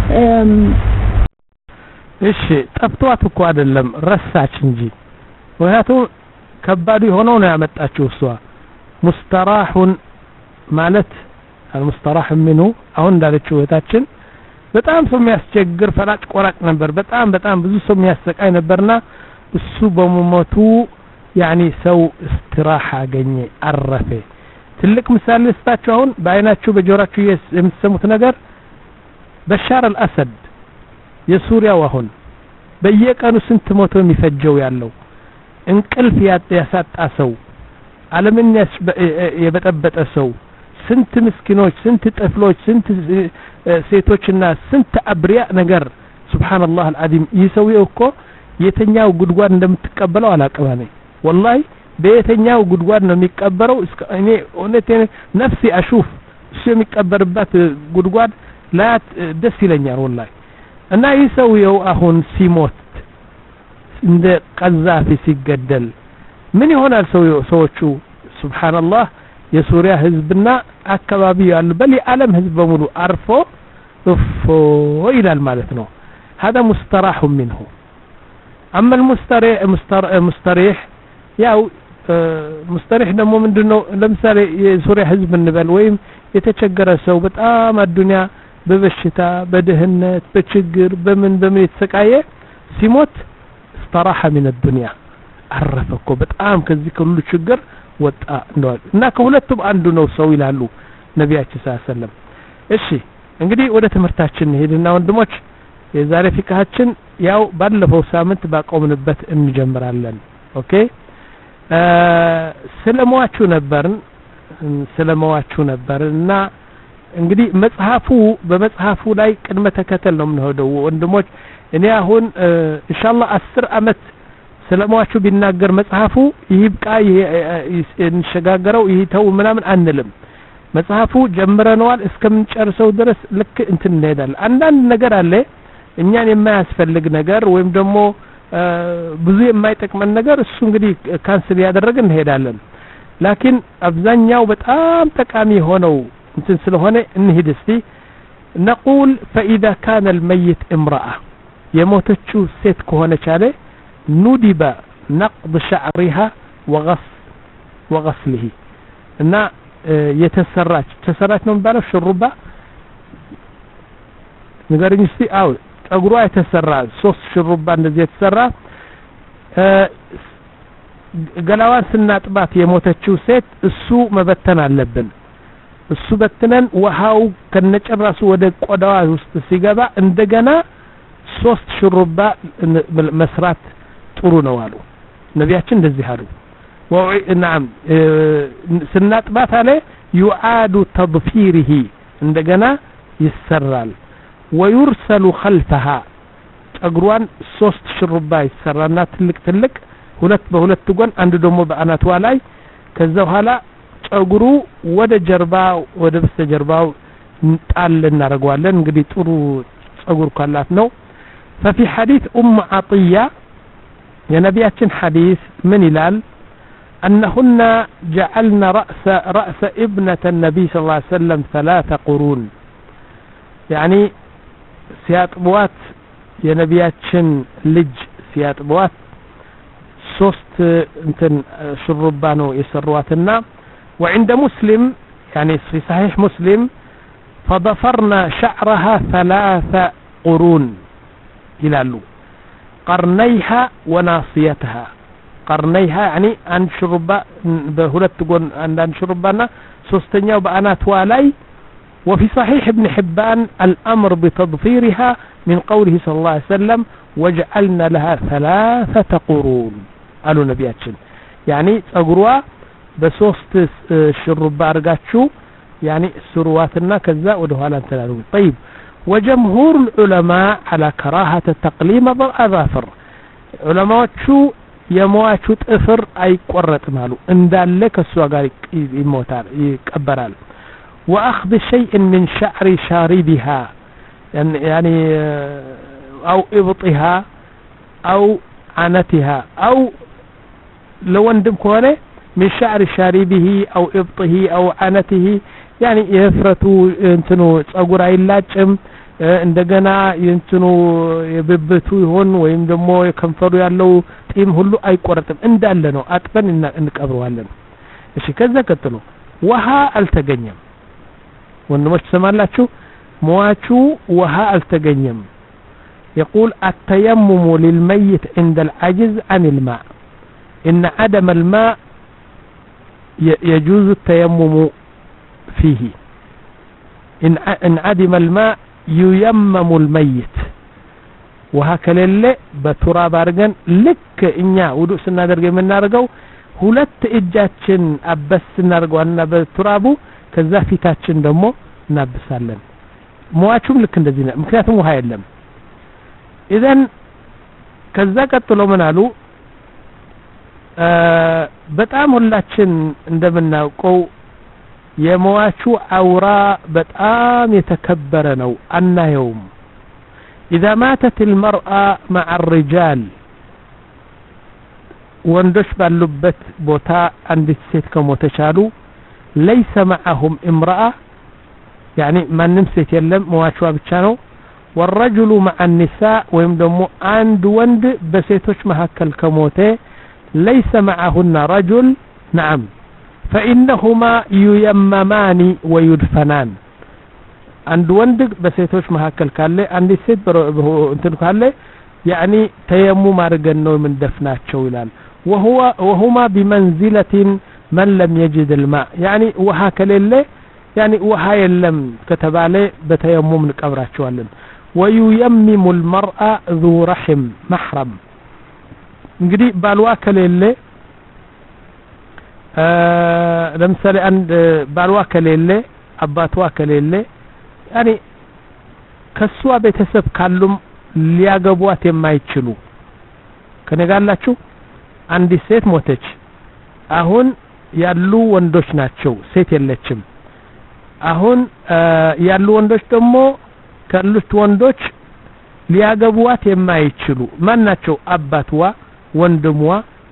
እሺ ጠፍቷት እኮ አይደለም ረሳች እንጂ ወያቱ ከባዱ ሆኖ ነው ያመጣችው እሷ ሙስተራሁን ማለት المستراح منه አሁን እንዳለችው እህታችን በጣም ሰው የሚያስቸግር ፈላጭ ቆራጭ ነበር በጣም በጣም ብዙ ሰው የሚያሰቃይ ነበርና እሱ በመሞቱ يعني ሰው استراح አገኘ አረፈ ትልቅ ምሳሌ ስታችሁ አሁን በአይናችሁ በጆሮአችሁ የምትሰሙት ነገር በሻር አልአሰድ የሱሪያው አሁን በየቀኑ ስንት ሞቶ የሚፈጀው ያለው እንቅልፍ ያሳጣ ሰው ዓለምን የበጠበጠ ሰው ስንት ምስኪኖች ስንት ጥፍሎች ስንት ሴቶችና ስንት አብሪያ ነገር ሱብሃንአላህ አልዓዚም ይሰውየው እኮ የተኛው ጉድጓድ እንደምትቀበለው አላቀባኔ ወላሂ በየተኛው ጉድጓድ ነው የሚቀበረው እስከ እኔ እውነቴ ነፍሴ አሹፍ እሱ የሚቀበርበት ጉድጓድ ላት ደስ ይለኛል ወላሂ እና ይሰውየው አሁን ሲሞት እንደ ቀዛፊ ሲገደል ምን ይሆናል ሰውየው ሰዎቹ ሱብሃንአላህ የሱሪያ ህዝብና አካባቢ ያሉ በሊ ዓለም ህዝብ በሙሉ አርፎ እፎ ይላል ማለት ነው هذا مستراح منه اما المستريح مستريح ያው مستريح ደግሞ ምንድነው ለምሳሌ የሱሪያ ህዝብ እንበል ወይም የተቸገረ ሰው በጣም አዱንያ በበሽታ በደህነት በችግር በምን በምን የተሰቃየ ሲሞት استراح من الدنيا አረፈኮ በጣም ከዚህ ሁሉ ችግር ወጣ ነው እና ከሁለቱም አንዱ ነው ሰው ይላሉ ነብያችን ሰለላሁ ዐለይሂ ወሰለም እሺ እንግዲህ ወደ ትምህርታችን ሄድና ወንድሞች የዛሬ ፍቅሃችን ያው ባለፈው ሳምንት ባቆምንበት እንጀምራለን ኦኬ ስለሟቹ ነበርን ስለሟቹ ነበርና እንግዲህ መጽሐፉ በመጽሐፉ ላይ ቅድመ ተከተል ነው የምንሄደው ወንድሞች እኔ አሁን ኢንሻአላህ አስር አመት ስለሟቹ ቢናገር መጽሐፉ ይብቃ እንሸጋገረው ይተው ምናምን አንልም መጽሐፉ ጀምረናል እስከምንጨርሰው ድረስ ልክ እንትን እንሄዳለን አንዳንድ ነገር አለ እኛን የማያስፈልግ ነገር ወይም ደግሞ ብዙ የማይጠቅመን ነገር እሱ እንግዲህ ካንስል ያደረግን እንሄዳለን ላኪን አብዛኛው በጣም ጠቃሚ ሆነው እንትን ስለሆነ እንሂድ እስቲ نقول فإذا كان الميت امرأة የሞተችው ሴት ከሆነች አለ ندب نقض شعرها وغسل وغسله እና የተሰራች ተሰራች ነው የሚባለው ሽሩባ ንገረኝ እስቲ አው ጸጉሯ የተሰራ ሶስት ሽሩባ እንደዚህ የተሰራ ገላዋን ስናጥባት የሞተችው ሴት እሱ መበተን አለብን እሱ በትነን ውሃው ከነጨራሱ ወደ ቆዳዋ ውስጥ ሲገባ እንደገና ሶስት ሽሩባ መስራት ጥሩ ነው አሉ ነብያችን እንደዚህ አሉ ወነዓም ስናጥባት አለ يعاد تضفيره እንደገና ይሰራል ويرسل خلفها ጸጉሯን ሶስት ሽሩባ ይሰራና ትልቅ ትልቅ ሁለት በሁለት ጎን አንድ ደግሞ በአናቷ ላይ ከዛ በኋላ ጸጉሩ ወደ ጀርባው ወደ በስተጀርባው ጣል እናደርገዋለን እንግዲህ ጥሩ ጸጉር ካላት ነው ففي حديث ام عطيه يا نبياتنا حديث من هلال أنهن جعلن رأس رأس ابنة النبي صلى الله عليه وسلم ثلاث قرون يعني سياطبوات يا نبياتشن لج سياطبوات ሶስት እንትን ሽሩባኖ የሰሩዋትና وعند مسلم يعني في صحيح مسلم فضفرنا شعرها ثلاث قرون ይላሉ قرنيها وناصيتها قرنيها يعني ان ሽሩባ በሁለት ጎን አንዳንድ ሽሩባና ሶስተኛው በአናቷ ላይ وفي صحيح ابن حبان الأمر بتضفيرها من قوله صلى الله عليه وسلم وجعلنا لها ثلاثة قرون قالوا نبياتشن يعني ጸጉሯ በሶስት ሽሩባ አርጋችሁ يعني سرواتنا كذا ወደኋላ እንተላሉ طيب وجمهور العلماء على كراهة تقليم الأظافر علماءዎቹ የሟቹ ጥፍር አይቆረጥም አሉ እንዳለ ከሷ ጋር ይሞታል ይቀበራል واخذ شيء من شعر شاربها يعني او ابطها او عنتها او لو اندم كونه من شعر شاربه او ابطه او عنته يعني يفرتو انتنو ጸጉር አይላጭም እንደገና እንትኑ የብብቱ ይሆን ወይም ደግሞ የከንፈሩ ያለው ጢም ሁሉ አይቆረጥም እንዳለ ነው አጥፈን እንቀብረዋለን እሺ ከዛ ቀጥሎ ውሃ አልተገኘም ወንድሞች ሰማላችሁ ሟቹ ውሃ አልተገኘም يقول التيمم للميت عند العجز عن الماء إن عدم الماء يجوز التيمم فيه إن عدم الماء ييمم الميت وهكذا اللي بتراب አርገን ልክ እኛ ውዱእ ስናደርግ የምናደርገው ሁለት እጃችን አበስ እናደርገውና በትራቡ ከዛ ፊታችን ደግሞ እናብሳለን ሟቹም ልክ እንደዚህ ነው ምክንያቱም ውሃ የለም ኢዘን ከዛ ቀጥሎ ምን አሉ በጣም ሁላችን እንደምናውቀው የሟቹ አውራ በጣም የተከበረ ነው አናየውም إذا ماتت المرأة مع الرجال ወንዶች ባሉበት ቦታ አንዲት ሴት ከሞተቻሉ ليس معهم امرأة يعني ማንም ሴት የለም ሟቿ ብቻ ነው والرجل مع النساء ወይም ደግሞ አንድ ወንድ በሴቶች መካከል ከሞተ ليس معهن رجل نعم فإنهما ييممان ويدفنان አንድ ወንድ በሴቶች መካከል ካለ አንድ ሴት እንትን ካለ يعني ተየሙም አድርገን ነው የምንደፍናቸው ይላል وهو وهما بمنزلة من لم يجد الماء يعني ውሃ ከሌለ يعني ውሃ የለም ከተባለ በተየሙም እንቀብራቸዋለን وييمم المرأة ذو رحم محرم እንግዲህ ባልዋ ከሌለ ለምሳሌ አንድ ባልዋ ከሌለ አባቷ ከሌለ يعني ከሷ ቤተሰብ ካሉም ሊያገቧት የማይችሉ ከነጋላችሁ አንድ ሴት ሞተች አሁን ያሉ ወንዶች ናቸው ሴት የለችም አሁን ያሉ ወንዶች ደግሞ ካሉት ወንዶች ሊያገቧት የማይችሉ ማን ናቸው አባቷ ወንድሟ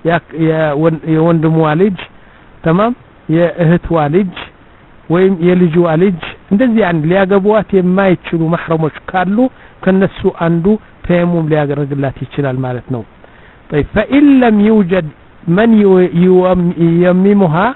የወንድሟ ልጅ تمام የእህቷ ልጅ ወይም የልጅዋ ልጅ እንደዚህ አንድ ሊያገቧት የማይችሉ محرمዎች ካሉ ከነሱ አንዱ ተየሙም ሊያደርግላት ይችላል ማለት ነው طيب فإن لم يوجد من ييممها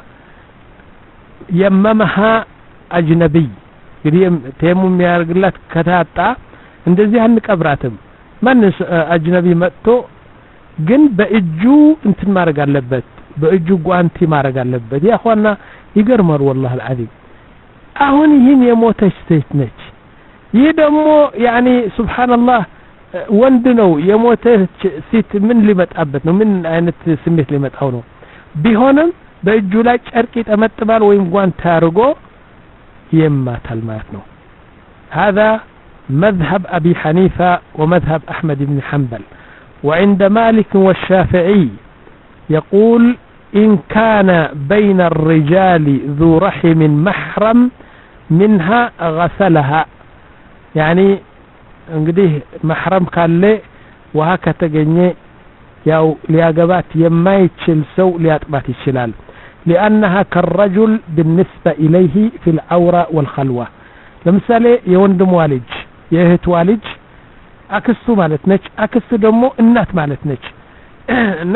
يممها أجنبي እንግዲህ ተየሙም ሊያደርግላት ከታጣ እንደዚህ አንቀብራትም ማን አጅነቢ መጥቶ ግን በእጁ እንትን ማድረግ አለበት በእጁ ጓንቲ ማድረግ አለበት ያخواና ይገርማል والله العظيم አሁን ይህን የሞተች ሴት ነች ይህ ደግሞ يعني سبحان الله ወንድ ነው የሞተች ሴት ምን ሊመጣበት ነው ምን አይነት ስሜት ሊመጣው ነው ቢሆንም በእጁ ላይ ጨርቅ ይጠመጥማል ወይም ጓንት አድርጎ يماتل ማለት ነው هذا مذهب أبي حنيفة ومذهب أحمد بن حنبل وعند مالك والشافعي يقول إن كان بين الرجال ذو رحم محرم منها غسلها يعني እንግዲህ محرم ካለ ውሃ ከተገኘ ያው ሊያገባት የማይችል ሰው ሊያጥባት ይችላል لأنها كالرجل بالنسبة إليه في العورة والخلوة ለምሳሌ የወንድሟ ልጅ የእህቷ ልጅ አክስቱ ማለት ነች አክስቱ ደግሞ እናት ማለት ነች እና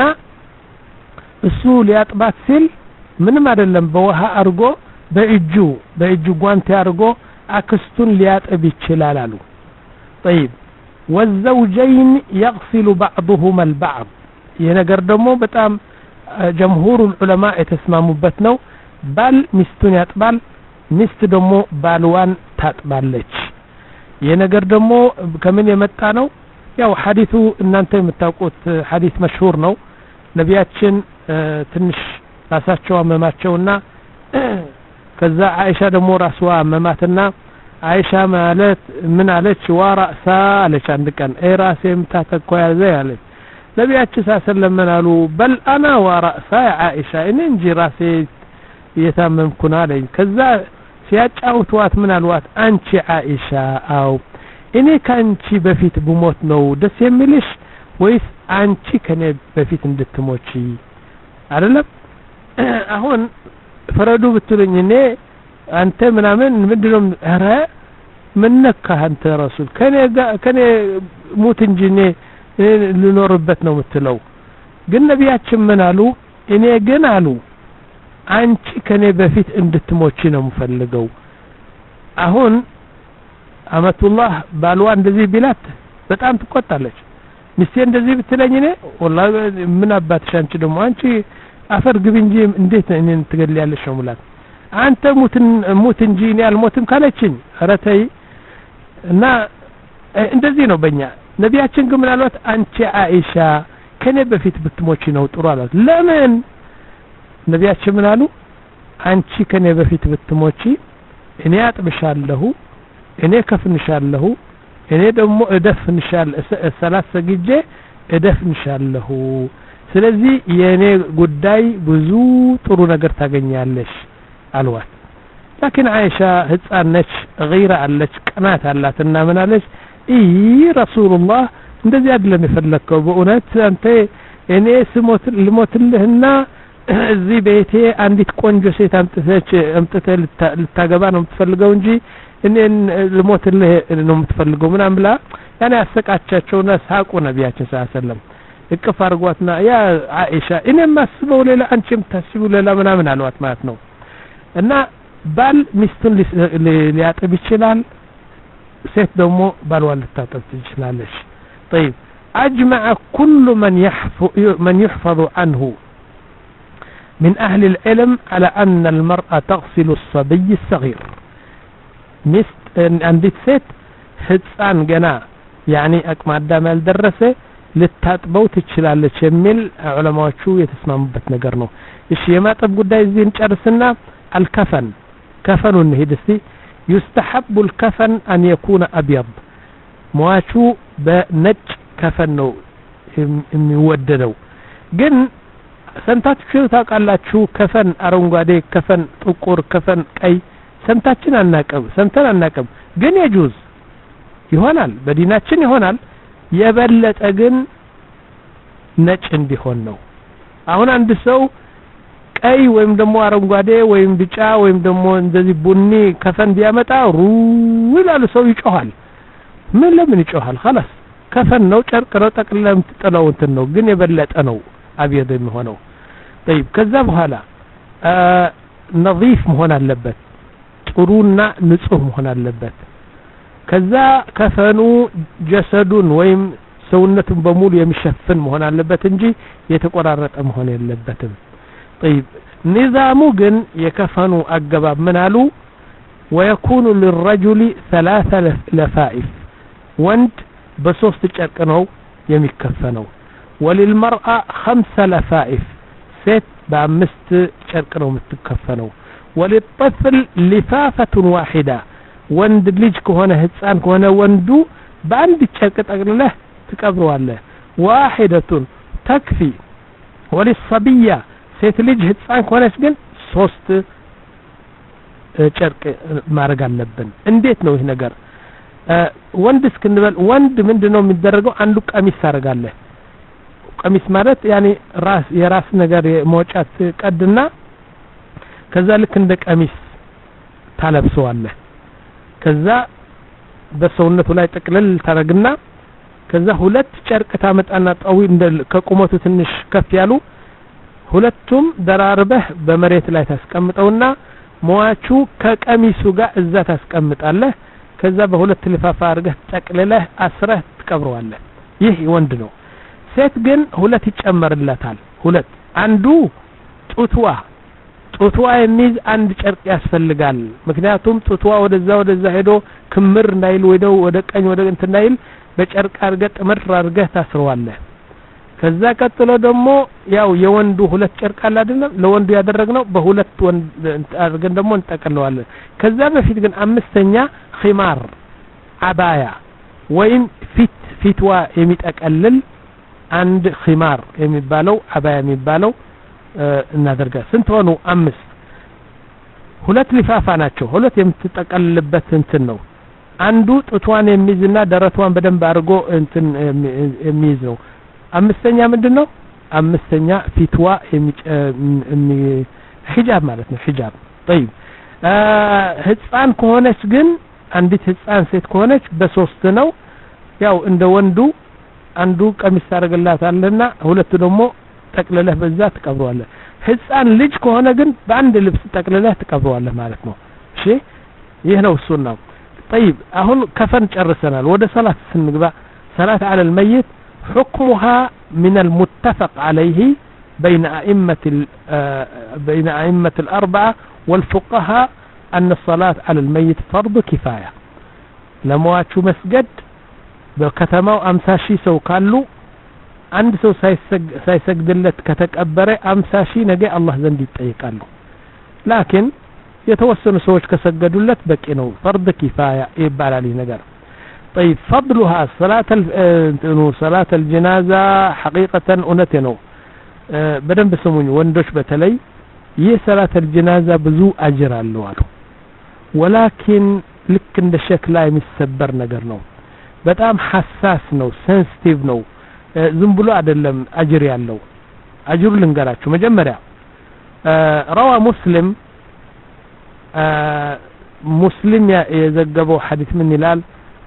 እሱ ሊያጥባት ሲል ምንም አይደለም በውሃ አርጎ በእጁ በእጁ ጓንት አርጎ አክስቱን ሊያጥብ ይችላል አሉ طيب والزوجين يغسل بعضهما البعض ይሄ ነገር ደግሞ በጣም جمهور العلماء የተስማሙበት ነው ባል ሚስቱን ያጥባል ሚስት ደግሞ ባልዋን ታጥባለች ይሄ ነገር ደግሞ ከምን የመጣ ነው ያው ሐዲሱ እናንተ የምታውቁት ሐዲስ መሽሁር ነው ነቢያችን ትንሽ ራሳቸው አመማቸውና ከዛ አይሻ ደግሞ ራስዋ አመማትና አይሻ ማለት ምን አለች ወራሳ አለች አንድ ቀን አይ ራሴም ታተኮያዘ ያለች ነቢያችን ሰለላሁ አሉ በል አና ወራሳ አይሻ እኔ እንጂ ራሴ የታመምኩና አለኝ ከዛ ሲያጫውቷት ምን አልዋት አንቺ አይሻ አው እኔ ካንቺ በፊት ብሞት ነው ደስ የሚልሽ ወይስ አንቺ ከኔ በፊት እንድትሞቺ አይደለም አሁን ፈረዱ ብትሉኝ እኔ አንተ ምናምን ምንድነው ኧረ ምን ነካ አንተ ረሱል ከኔ ከኔ ሙት እንጂ እኔ ልኖርበት ነው የምትለው ግን ነቢያችን ምን አሉ እኔ ግን አሉ አንቺ ከኔ በፊት እንድትሞቺ ነው የምፈልገው አሁን አመቱላህ ባልዋ እንደዚህ ቢላት በጣም ትቆጣለች ሚስቴ እንደዚህ ብትለኝ እኔ والله ምን አባትሽ አንቺ ደግሞ አንቺ አፈር ግብ እንጂ እንዴት እኔን ትገድያለሽ ነው ማለት አንተ ሙትን ሙት እንጂ እኔ አልሞትም ካለችኝ ኧረ ተይ እና እንደዚህ ነው በእኛ ነቢያችን ግን ምናልባት አንቺ አይሻ ከኔ በፊት ብትሞቺ ነው ጥሩ አላት ለምን ነቢያችን ምን አሉ አንቺ ከኔ በፊት ብትሞቺ እኔ አጥብሻለሁ እኔ ከፍንሻለሁ እኔ ደግሞ እደፍንሻለሁ ሰላት ሰግጄ እደፍንሻለሁ ስለዚህ የኔ ጉዳይ ብዙ ጥሩ ነገር ታገኛለሽ አልዋት لكن عائشة ህፃን ነች غيرة አለች ቅናት አላትና ምን አለች እይ ረሱላህ እንደዚህ አይደለም የፈለከው በእውነት አንተ እኔ ስሞት ልሞትልህና እዚህ ቤቴ አንዲት ቆንጆ ሴት አምጥተች አምጥተህ ልታገባ ነው የምትፈልገው እንጂ እኔን ልሞትልህ ነው የምትፈልገው ምናምን ብላ ያኔ አሰቃቻቸውና ሳቁ ነብያችን ሰለላሁ ዐለይሂ ወሰለም እቅፍ አርጓትና ያ አይሻ እኔም ማስበው ሌላ አንቺም ታስቢው ሌላ ምናምን አልዋት ማለት ነው እና ባል ሚስቱን ሊያጠብ ይችላል ሴት ደግሞ ባልዋን ልታጠብ ትችላለች طيب اجمع كل من يحفظ من يحفظ عنه من اهل العلم على ان المرأة تغسل الصبي الصغير ሚስት አንዲት ሴት ህፃን ገና ያኒ አቅመ አዳም ያልደረሰ ልታጥበው ትችላለች የሚል ዑለማዎቹ የተስማሙበት ነገር ነው እሺ የማጠብ ጉዳይ እዚህ እንጨርስና الكفن كفن الهدسي يستحب الكفن أن يكون أبيض مواشو بنج كفن نو يوددو جن سنتات شو تاقالات شو كفن أرونغادي كفن تقور كفن أي سنتاتشن الناكب سنتان الناكب جن يجوز يهونال بديناتشن يهونال يبلت أجن نج اندي هونو أهون عند سو ቀይ ወይም ደግሞ አረንጓዴ ወይም ቢጫ ወይም ደግሞ እንደዚህ ቡኒ ከፈን ቢያመጣ ሩ ይላል ሰው ይጮሃል ምን ለምን ይጮሃል خلاص ከፈን ነው ጨርቅ ነው ጠቅልለም ትጥለው እንትን ነው ግን የበለጠ ነው አብየድ የሚሆነው طيب ከዛ በኋላ ነظيف መሆን አለበት ጥሩና ንጹህ መሆን አለበት ከዛ ከፈኑ ጀሰዱን ወይም ሰውነቱን በሙሉ የሚሸፍን መሆን አለበት እንጂ የተቆራረጠ መሆን የለበትም طيب نظامو جن يكفنوا الجباب منالو ويكون للرجل ثلاثة لفائف وانت بصوص تشكنو يمكفنو وللمرأة خمسة لفائف ست بامست تشكنو متكفنو وللطفل لفافة واحدة وند ليج كهنا هتسان كهنا وندو باند تشكت أغلله تكبروا له واحدة تكفي وللصبية ሴት ልጅ ህፃን ከሆነች ግን ሶስት ጨርቅ ማድረግ አለብን እንዴት ነው ይሄ ነገር ወንድ እስክንበል ወንድ ምንድነው የሚደረገው አንዱ ቀሚስ ታረጋለህ ቀሚስ ማለት ያኒ ራስ የራስ ነገር መውጫት ቀድና ከዛ ልክ እንደ ቀሚስ ታለብሰዋለህ ከዛ በሰውነቱ ላይ ጠቅልል ታረግና ከዛ ሁለት ጨርቅ ታመጣና ጣዊ እንደ ከቁመቱ ትንሽ ከፍ ያሉ ሁለቱም ደራርበህ በመሬት ላይ ታስቀምጠውና ሟቹ ከቀሚሱ ጋር እዛ ታስቀምጣለህ ከዛ በሁለት ልፋፋ አርገህ ጠቅልለህ አስረህ ትቀብረዋለህ ይህ ወንድ ነው ሴት ግን ሁለት ይጨመርላታል ሁለት አንዱ ጡትዋ ጡትዋ የሚይዝ አንድ ጨርቅ ያስፈልጋል ምክንያቱም ጡትዋ ወደዛ ወደዛ ሄዶ ክምር እንዳይል ወደው ወደ ቀኝ ወደ እንት እንዳይል በጨርቅ አርገህ ጥምር አርገህ ታስረዋለህ ከዛ ቀጥሎ ደግሞ ያው የወንዱ ሁለት ጨርቅ አለ አይደለም ለወንዱ ያደረግነው በሁለት ወንድ አርገን ደግሞ እንጠቀለዋለን ከዛ በፊት ግን አምስተኛ ኺማር አባያ ወይም ፊት ፊትዋ የሚጠቀልል አንድ ኺማር የሚባለው አባያ የሚባለው እናደርጋ ስንት ሆኑ አምስት ሁለት ሊፋፋ ናቸው ሁለት የምትጠቀልልበት እንትን ነው አንዱ ጡቷን የሚይዝና ደረቷን በደንብ አድርጎ እንትን የሚይዝ ነው አምስተኛ ምንድነው አምስተኛ ፊትዋ የሚ ሂጃብ ማለት ነው ሂጃብ طيب ህፃን ከሆነች ግን አንዲት ህፃን ሴት ከሆነች በሶስት ነው ያው እንደ ወንዱ አንዱ ቀሚስ ታረጋላታልና ሁለቱ ደግሞ ጠቅልለህ በዛ ትቀብረዋለህ ህፃን ልጅ ከሆነ ግን በአንድ ልብስ ጠቅልለህ ትቀብረዋለህ ማለት ነው እሺ ይህ ነው ሱናው طيب አሁን ከፈን ጨርሰናል ወደ ሰላት ስንግባ ሰላት على الميت حكمها من المتفق عليه بين أئمة بين أئمة الأربعة والفقهاء أن الصلاة على الميت فرض كفاية لمواتشو مسجد بكتماو أمساشي سو قالوا عند سو سايسجد لت كتكبره أمساشي نجي الله زندي قالوا لكن يتوسن سوش كسجدوا لت بكينو فرض كفاية يبال عليه نجر طيب فضلها صلاة صلاة الجنازة حقيقة أنتنو በደንብ ስሙኝ ወንዶች በተለይ ይህ ሰላተል ጀናዛ ብዙ አጅር አለው አሉ ወላኪን ልክ እንደ ሸክላ የሚሰበር ነገር ነው በጣም ሐሳስ ነው ሴንሲቲቭ ነው ዝም ብሎ አይደለም አጅር ያለው አጅሩ ልንገራችሁ መጀመሪያ روى مسلم مسلم يزجبوا حديث من هلال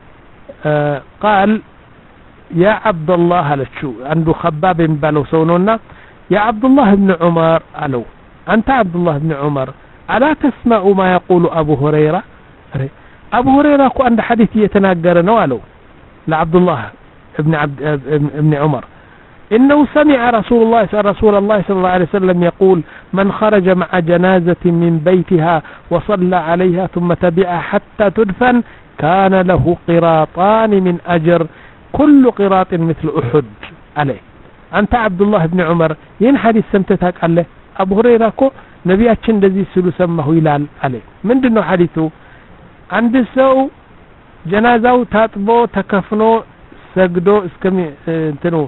قال يا عبد الله لشو عنده خباب بالو سونونا يا عبد الله بن عمر قالوا أنت عبد الله بن عمر ألا تسمع ما يقول أبو هريرة أبو هريرة كو عند حديث يتناقرنا قالوا لعبد الله ابن عبد ابن عمر إنه سمع رسول الله رسول الله صلى الله عليه وسلم يقول من خرج مع جنازة من بيتها وصلى عليها ثم تبعها حتى تدفن كان له قراطان من أجر كل قراط مثل أحد عليه أنت عبد الله بن عمر ين حديث سمتتك عليه أبو هريرة كو نبياتشن الذي سلو سمه هلال عليه من دنو حديثه عند سو جنازة تطبو تكفنو سجدو اسكمي انتنو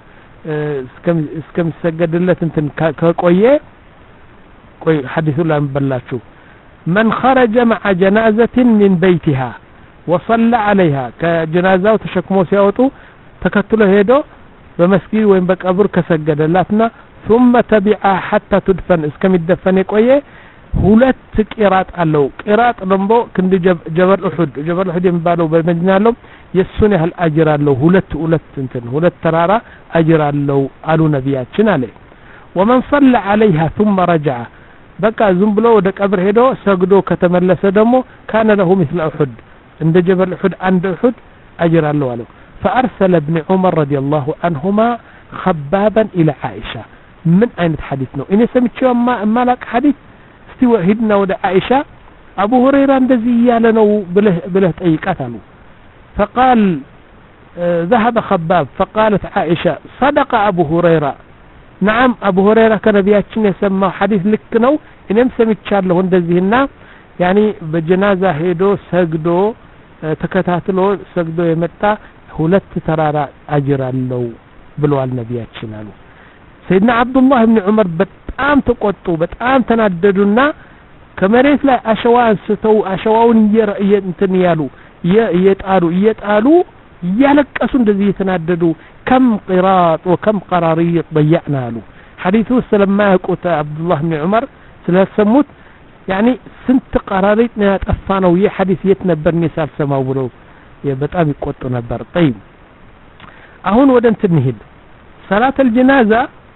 اسكم سجدلت انتن كقويه قوي حديثه لا مبلاچو من خرج مع جنازة من بيتها وصلى عليها كجنازة تشكمو سيوطو تكتله هيدو بمسكين وين بقبر كسجدلاتنا ثم تبعها حتى تدفن اسكم يدفن قويه ሁለት ቂራጥ አለው ቂራጥ ደግሞ ክንድ ጀበል ኡሁድ ጀበል ኡሁድ የሚባለው በመዲና ያለው የሱን ያህል አጅር አለው ሁለት ሁለት እንትን ሁለት ተራራ አጅር አለው አሉ ነብያችን አለ ومن صلى عليها ثم رجع በቃ ዝም ብሎ ወደ ቀብር ሄዶ ሰግዶ ከተመለሰ ደግሞ كان له مثل احد እንደ ጀበል ኡሁድ አንድ ኡሁድ አጅር አለው አለው فارسل ابن عمر رضي الله عنهما خبابا الى عائشه من አይነት ሐዲስ ነው እኔ ሰምቼው ማላቅ ሐዲስ وهدنا ود عائشة أبو هريرة እንደዚህ ያለ ነው ብለህ ብለህ ጠይቃት አሉ فقال آه ذهب خباب فقالت عائشة صدق أبو هريرة نعم أبو هريرة كنبياتنا يسمى حديث لك ነው እኔም ሰምቻለሁ እንደዚህና يعني በጀናዛ ሄዶ ሰግዶ ተከታትሎ ሰግዶ የመጣ ሁለት ተራራ አጅር አለው ብለዋል ነብያችን አሉ سيدنا عبد الله بن عمر በጣም ተቆጡ በጣም ተናደዱና ከመሬት ላይ አሸዋን ስተው አሸዋውን እንትን ያሉ እየጣሉ እየጣሉ ያለቀሱ እንደዚህ የተናደዱ كم قراط وكم قراريط ضيعنا አሉ حديثه ስለማያውቁት عبد الله بن عمر ስለሰሙት يعني ስንት قراريط ነው ያጠፋነው ይህ ሐዲስ የት ነበር ነው ሳልሰማው ብሎ በጣም ይቆጡ ነበር طيب አሁን ወደ እንትን እንሂድ ሰላት الجنازة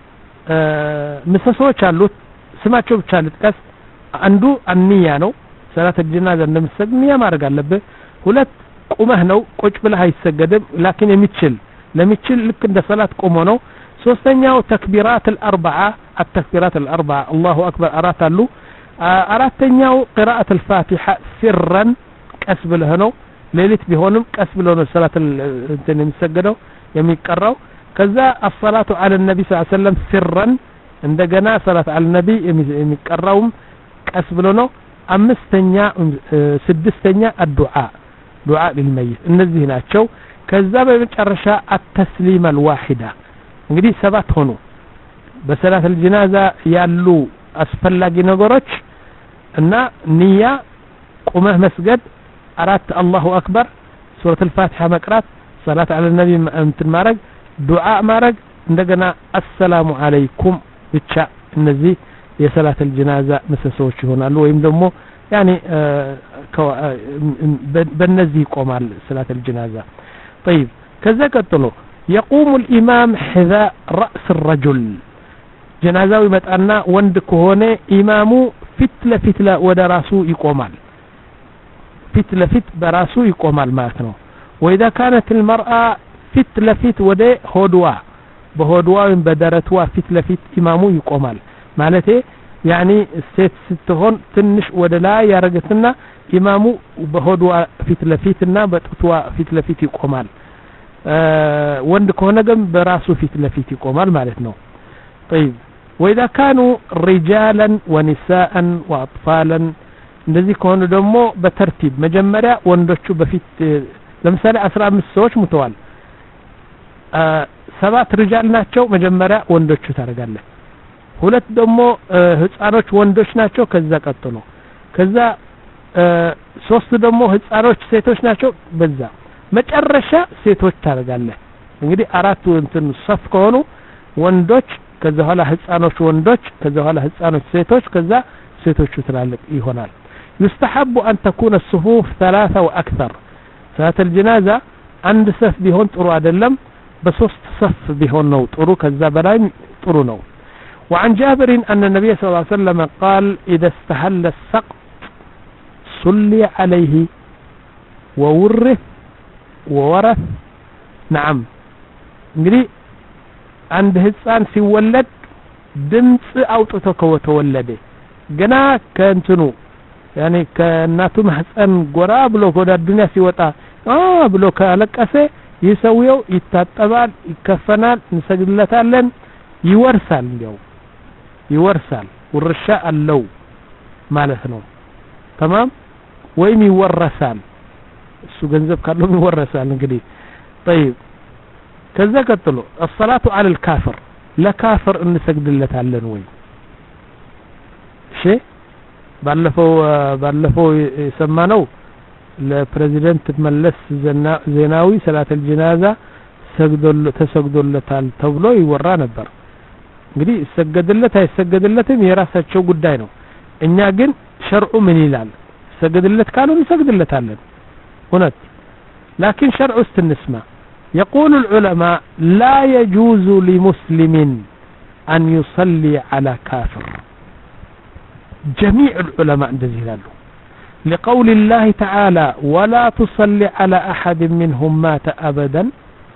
ምሰሶች አሉት ስማቸው ብቻ ልጥቀስ አንዱ አንያ ነው ሰላት الجنازة እንደምሰግድ ንያ ማድረግ አለበት ሁለት ቁመህ ነው ቁጭ ብለህ አይሰገድም ላኪን የሚችል ለሚችል ልክ እንደ ሰላት ቆሞ ነው ሶስተኛው ተክቢራት الاربعه التكبيرات الاربعه الله اكبر አራት አሉ አራተኛው قراءة الفاتحة سرا ቀስ ብለህ ነው ሌሊት ቢሆንም ቀስ ብሎ ነው ሰላት እንትን የሚሰገደው የሚቀራው ከዛ الصلاه على النبي صلى الله عليه وسلم سرا እንደገና صلاه على النبي የሚቀራውም ቀስ ብሎ ነው አምስተኛ ስድስተኛ الدعاء دعاء للميت እነዚህ ናቸው ከዛ በመጨረሻ التسليم الواحده እንግዲህ ሰባት ሆኑ በሰላት الجنازة ያሉ አስፈላጊ ነገሮች እና ንያ ቁመህ መስገድ አራት አላሁ አክበር ሱረት الفاتحة መቅራት صلاه على النبي እንትን ማድረግ ዱዓ ማድረግ እንደገና አሰላሙ አለይኩም ብቻ እነዚህ የሰላት الجنازة ምሰሶች ይሆናሉ ወይም ደግሞ يعني በእነዚህ ይቆማል ሰላት الجنازة طيب ከዛ ቀጥሎ يقوم الامام حذاء راس الرجل جنازاው ይመጣና ወንድ ከሆነ ኢማሙ ፊት ለፊት ወደ ራሱ ይቆማል ፊት ለፊት በራሱ ይቆማል ማለት ነው واذا كانت المرأة ፊት ለፊት ወደ ሆድዋ በሆድዋ ወይም በደረትዋ ፊት ለፊት ኢማሙ ይቆማል ማለት يعني ሴት ስትሆን ትንሽ ወደ ላይ ያረጋትና ኢማሙ በሆድዋ ፊት ለፊትና በጥቷ ፊት ለፊት ይቆማል ወንድ ከሆነ ግን በራሱ ፊት ለፊት ይቆማል ማለት ነው طيب واذا كانوا رجالا ونساء واطفالا እንደዚህ ከሆነ ደግሞ በተርቲብ መጀመሪያ ወንዶቹ በፊት ለምሳሌ አስራ አምስት ሰዎች ሙተዋል ሰባት ሪጃል ናቸው መጀመሪያ ወንዶቹ ታረጋለህ ሁለት ደግሞ ህፃኖች ወንዶች ናቸው ከዛ ቀጥሎ ከዛ ሶስት ደግሞ ህፃኖች ሴቶች ናቸው በዛ መጨረሻ ሴቶች ታደርጋለህ እንግዲህ አራቱ እንትን ሰፍ ከሆኑ ወንዶች ከዛ ኋላ ህፃኖች ወንዶች ከዛ ኋላ ህፃኖች ሴቶች ከዛ ሴቶቹ ትላልቅ ይሆናል يستحب أن تكون الصفوف ثلاثة وأكثر صلاة الجنازة عند صف بيهون طرو عدلم بسوست صف بيهون نو طرو كذا بلاي طرو نو وعن جابر أن النبي صلى الله عليه وسلم قال إذا استحل السقط صلي عليه وورث وورث نعم እንግዲህ አንድ ህፃን ሲወለድ ድምጽ አውጥቶ ከተወለደ ገና ከእንትኑ ያኔ ከእናቱ ማህፀን ጎራ ብሎ ወደ ዱንያ ሲወጣ አ ብሎ ካለቀሰ ይሰውየው ይታጠባል ይከፈናል እንሰግድለታለን ይወርሳል እንዲያው ይወርሳል ወርሻ አለው ማለት ነው تمام ወይም ይወረሳል እሱ ገንዘብ ካለው ይወረሳል እንግዲህ طيب ከዛ ቀጥሎ الصلاه على الكافر ለካፍር እንሰግድለታለን ወይ እሺ ባለፈው ባለፈው የሰማነው ለፕሬዚደንት መለስ ዜናዊ ሰላት الجنازه ሰግዶል ተሰግዶለታል ተብሎ ይወራ ነበር እንግዲህ ሰገደለት አይሰገደለትም የራሳቸው ጉዳይ ነው እኛ ግን ሸርዑ ምን ይላል ሰገደለት ካሉ እንሰግድለታለን እውነት لكن شرع استنسمع يقول العلماء لا يجوز لمسلم أن يصلي على كافر جميع العلماء اندزيلالو لقول الله تعالى ولا تصلي على أحد منهم مات أبدا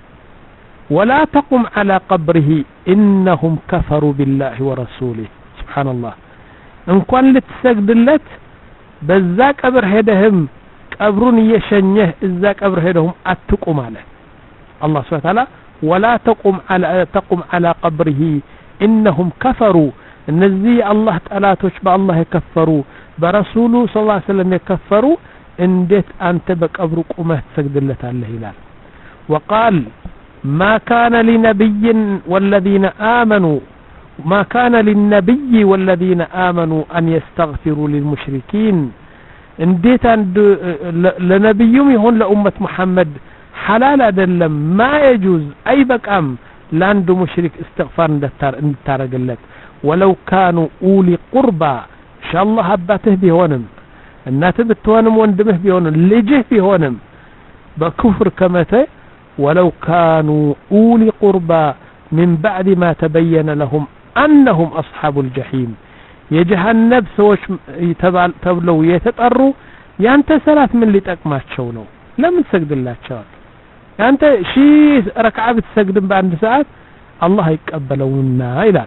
ولا تقم على قبره إنهم كفروا بالله ورسوله سبحان الله إن كان لتسجدلت بذا قبر هدهم قبرون يشنيه إذا قبر هدهم أتقم عليه الله سبحانه وتعالى ولا تقم على تقم على قبره إنهم كفروا النزي الله تعالى تشبع الله يكفروا برسوله صلى الله عليه وسلم يكفروا اندت أنت بقبر قمه تسجدلت الله هلال وقال ما كان لنبي والذين آمنوا ما كان للنبي والذين آمنوا أن يستغفروا للمشركين انديت عند لنبيهم يهون لأمة محمد حلال أدلم ما يجوز أي بكام لاندو مشرك استغفار ندتارجلت ولو كانوا أولي قربى إن شاء الله هباته بهونم الناتب التوانم واندمه بهونم لجه بهونم بكفر كمته ولو كانوا أولي قربى من بعد ما تبين لهم أنهم أصحاب الجحيم يجهنب سوش تبلو يتطروا يانت ثلاث من اللي تقمات شونو لم تسجد الله شاك يانت شي ركعة بتسجد بعد ساعات الله يقبلونا إلى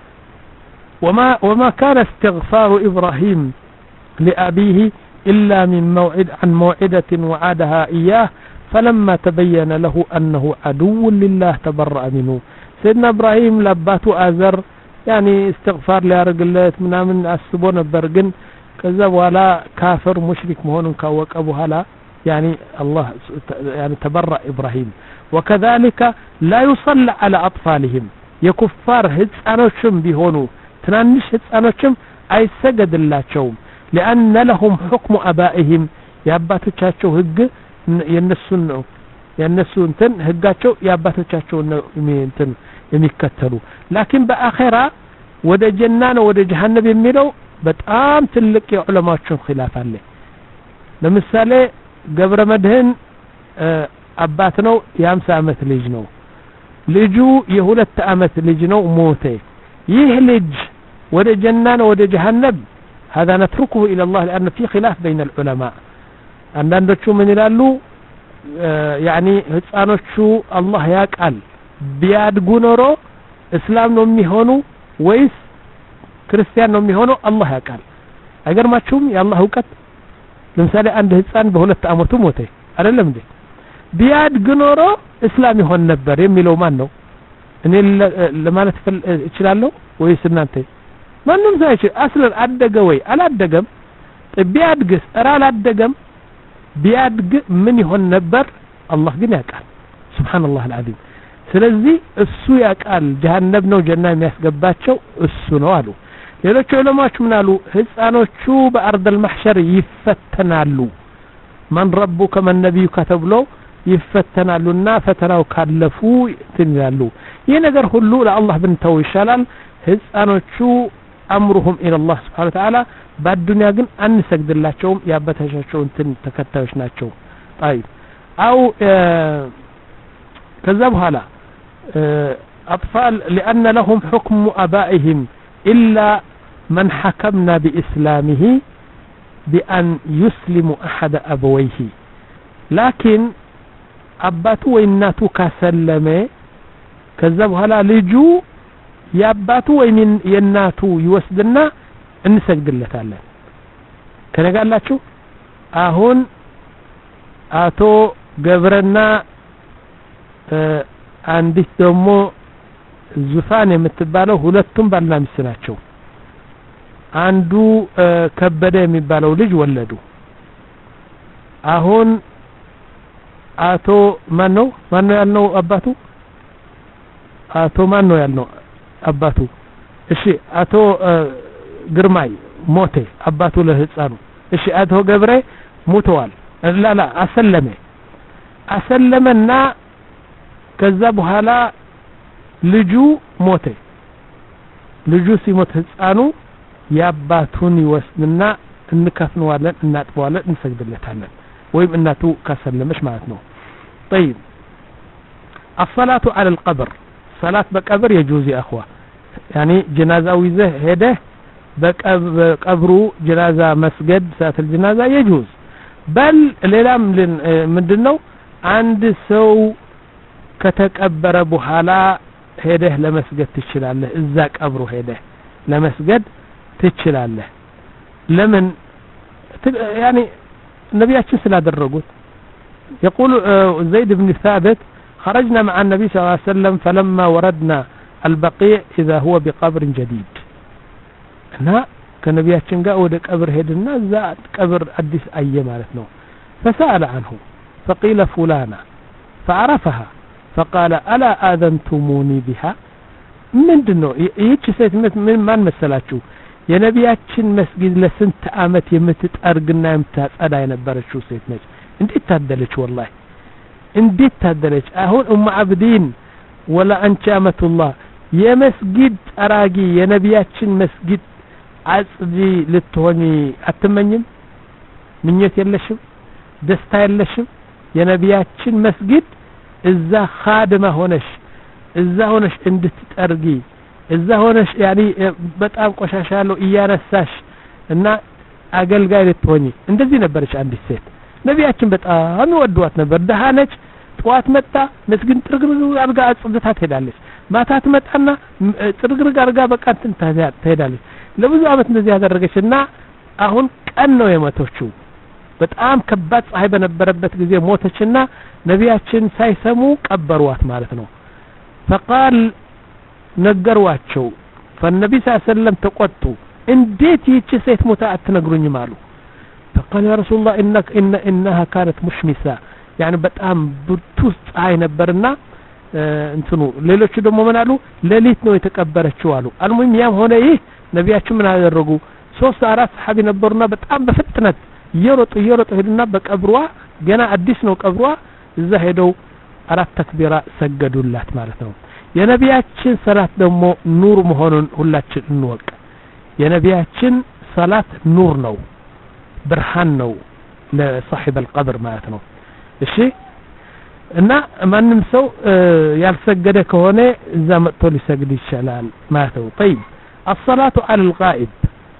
وما وما كان استغفار إبراهيم لأبيه إلا من موعد عن موعدة وعدها إياه فلما تبين له أنه عدو لله تبرأ منه سيدنا إبراهيم لباته آزر يعني استغفار لرجلات من أسبون البرجن كذا ولا كافر مشرك مهون كوك أبو هلا يعني الله يعني تبرأ إبراهيم وكذلك لا يصلى على أطفالهم يكفار هتس أنوشم بهونو تنانش هتس أنوشم أي سجد الله شوم لأن لهم حكم أبائهم ياباتو تشاتشو هج ينسون ينسون تن هجاتشو ياباتو تشاتشو يمينتن يميكتلو لكن بآخرة وده جنان وده جهنم يميلو بتقام تلك يا علماء شو خلاف عليه لمثالي قبر مدهن أباتنو يامس أمت لجنو لجو يهولت أمت لجنو موتي يهلج وده جنان وده جهنم هذا نتركه إلى الله لأن في خلاف بين العلماء عندنا شو من يلالو يعني هتسانو شو الله يقال بيادغو نورو اسلام ነው የሚሆኑ ወይስ ክርስቲያን ነው የሚሆኑ አላህ ያውቃል አይገርማችሁም የአላህ ዕውቀት ለምሳሌ አንድ ህፃን በሁለት አመቱ ሞተ አይደለም እንዴ ቢያድግ ኖሮ እስላም ይሆን ነበር የሚለው ማን ነው እኔ ለማለት እችላለሁ ወይስ እናንተ ማንንም ሳይች አስለን አደገ ወይ አላደገም ቢያድግስ ራ አላደገም ቢያድግ ምን ይሆን ነበር አላህ ግን ያውቃል ሱብሃንአላህ አልዓዚም ስለዚህ እሱ ያቃል ጀሃነም ነው ጀና የሚያስገባቸው እሱ ነው አሉ ሌሎች ዑለማዎች ምን አሉ ህፃኖቹ በአርደል ማህሸር ይፈተናሉ ማን ረቡከ ማን ነብዩከ ተብሎ ይፈተናሉና ፈተናው ካለፉ ትንያሉ ይሄ ነገር ሁሉ ለአላህ ብንተው ይሻላል ህፃኖቹ አምሩሁም ኢላላህ Subhanahu Wa Ta'ala በአዱንያ ግን አንሰግድላቸውም ያበታሻቸው እንትን ተከታዮች ናቸው طيب አው ከዛ በኋላ اطفال لان لهم حكم ابائهم الا من حكمنا باسلامه بان يسلم احد ابويه لكن አባቱ ወይ እናቱ ካሰለመ ከዛ በኋላ ልጁ ያባቱ ወይ የናቱ ይወስድና እንሰግድለታለን ከነጋላችሁ አሁን አቶ ገብረና አንዲት ደግሞ ዙፋን የምትባለው ሁለቱም ባልና ሚስት ናቸው አንዱ ከበደ የሚባለው ልጅ ወለዱ አሁን አቶ ማን ነው ማን ነው ያልነው አባቱ አቶ ማን ነው ያልነው አባቱ እሺ አቶ ግርማይ ሞተ አባቱ ለህፃኑ እሺ አቶ ገብረ ሞተዋል ላላ አሰለመ አሰለመና ከዛ በኋላ ልጁ ሞተ ልጁ ሲሞት ህፃኑ ያባቱን ይወስድና እንከፍነዋለን እናጥበዋለን እንሰግድለታለን ወይም እናቱ ካሰለመች ማለት ነው طيب الصلاه على القبر صلاه بقبر يجوز يا اخوه يعني جنازه ويزه هده بقبرو جنازه مسجد ساعه الجنازه يجوز بل ሌላም ምንድነው አንድ ሰው ከተቀበረ በኋላ ሄደህ ለመስገድ ትችላለህ እዛ ቀብሩ ሄደህ ለመስገድ ትችላለህ ለምን يعني ነብያችን ስላደረጉት يقول زيد بن ثابت خرجنا مع النبي صلى الله عليه وسلم فلما وردنا البقيع إذا هو بقبر جديد هنا كنبياتችን ጋር ወደ ቀብር ሄድና እዛ ቀብር አዲስ አየ ማለት ነው فسأل عنه فقيل فلانة فعرفها فقال ألا آذنتموني بها ምንድነው ይህች ሴት ምን ማን መሰላችሁ የነብያችን መስጊድ ለስንት አመት የምትጠርግና የምታጸዳ የነበረችው ሴት ነች እንዴት ታደለች والله እንዴት ታደለች አሁን ኡም አብዲን ወላ አንቺ አመቱላህ የመስጊድ ጠራጊ የነብያችን መስጊድ አጽዲ ልትሆኒ አትመኝም ምኞት የለሽም ደስታ የለሽም የነብያችን መስጊድ እዛ ኻድማ ሆነሽ እዛ ሆነሽ እንድትጠርጊ እዛ ሆነሽ ያኒ በጣም ቆሻሻለው እያነሳሽ እና አገልጋይ ልትሆኚ እንደዚህ ነበርሽ አንዲት ሴት ነብያችን በጣም ወዷት ነበር ደሃነች ጧት መጣ መስጊድ ጥርግርግ አርጋ አጽድታ ትሄዳለች ማታ ትመጣና ጥርግርግ አርጋ በቃ እንትን ትሄዳለች ለብዙ አመት እንደዚህ ያደረገችና አሁን ቀን ነው የሞተችው በጣም ከባድ ፀሐይ በነበረበት ጊዜ ሞተችና ነብያችን ሳይሰሙ ቀበሯት ማለት ነው فقال ነገሯቸው فالنبي صلى الله عليه وسلم ተቆጡ እንዴት ይቺ ሴት ሞታ አትነግሩኝም አሉ فقال يا رسول الله انك ان انها كانت مشمسه يعني በጣም ብርቱ ፀሐይ ነበርና እንትኑ ሌሎቹ ደግሞ ምን አሉ ሌሊት ነው የተቀበረችው አሉ አልሙም ያም ሆነ ይህ ነብያችን ምን አደረጉ ሶስት አራት ሰሃቢ ነበርና በጣም በፍጥነት እየሮጡ እየሮጡ ሄዱና በቀብሯ ገና አዲስ ነው ቀብሯ እዛ ሄደው አራት ተክቢራ ሰገዱላት ማለት ነው የነብያችን ሰላት ደግሞ ኑር መሆኑን ሁላችን እንወቅ የነብያችን ሰላት ኑር ነው ብርሃን ነው ለصاحب القبر ማለት ነው እሺ እና ማንም ሰው ያልሰገደ ከሆነ እዛ መጥቶ ሊሰግድ ይችላል ማለት ነው طيب الصلاه على الغائب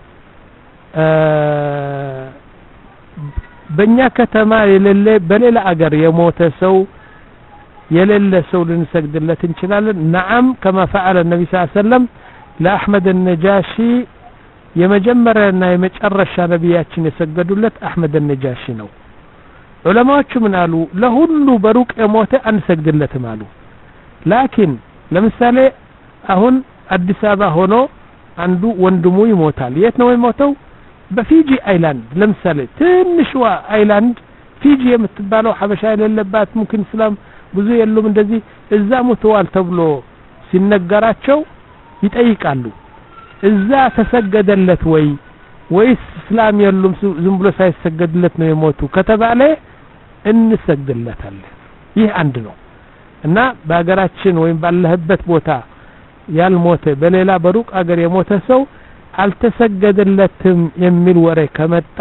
በእኛ ከተማ የሌለ በሌላ አገር የሞተ ሰው የሌለ ሰው ልንሰግድለት እንችላለን نعم كما فعل النبي صلى الله عليه وسلم ለአህመድ النجاشي የመጀመሪያና የመጨረሻ ነብያችን የሰገዱለት አህመድ النجاشي ነው ዑለማዎቹ ምን አሉ ለሁሉ በሩቅ የሞተ አንሰግድለትም አሉ ላኪን ለምሳሌ አሁን አዲስ አበባ ሆኖ አንዱ ወንድሙ ይሞታል የት ነው የሚሞተው በፊጂ አይላንድ ለምሳሌ ትንሽዋ አይላንድ ፊጂ የምትባለው ሐበሻ የሌለባት ሙምኪን እስላም ብዙ የሉም እንደዚህ እዛ ሞተዋል ተብሎ ሲነገራቸው ይጠይቃሉ እዛ ተሰገደለት ወይ ወይስ እስላም የሉም ዝም ብሎ ሳይሰገድለት ነው የሞቱ ከተባለ እንሰግድለታለን ይህ አንድ ነው እና በአገራችን ወይም ባለህበት ቦታ ያልሞተ በሌላ በሩቅ አገር የሞተ ሰው አልተሰገደለትም የሚል ወሬ ከመጣ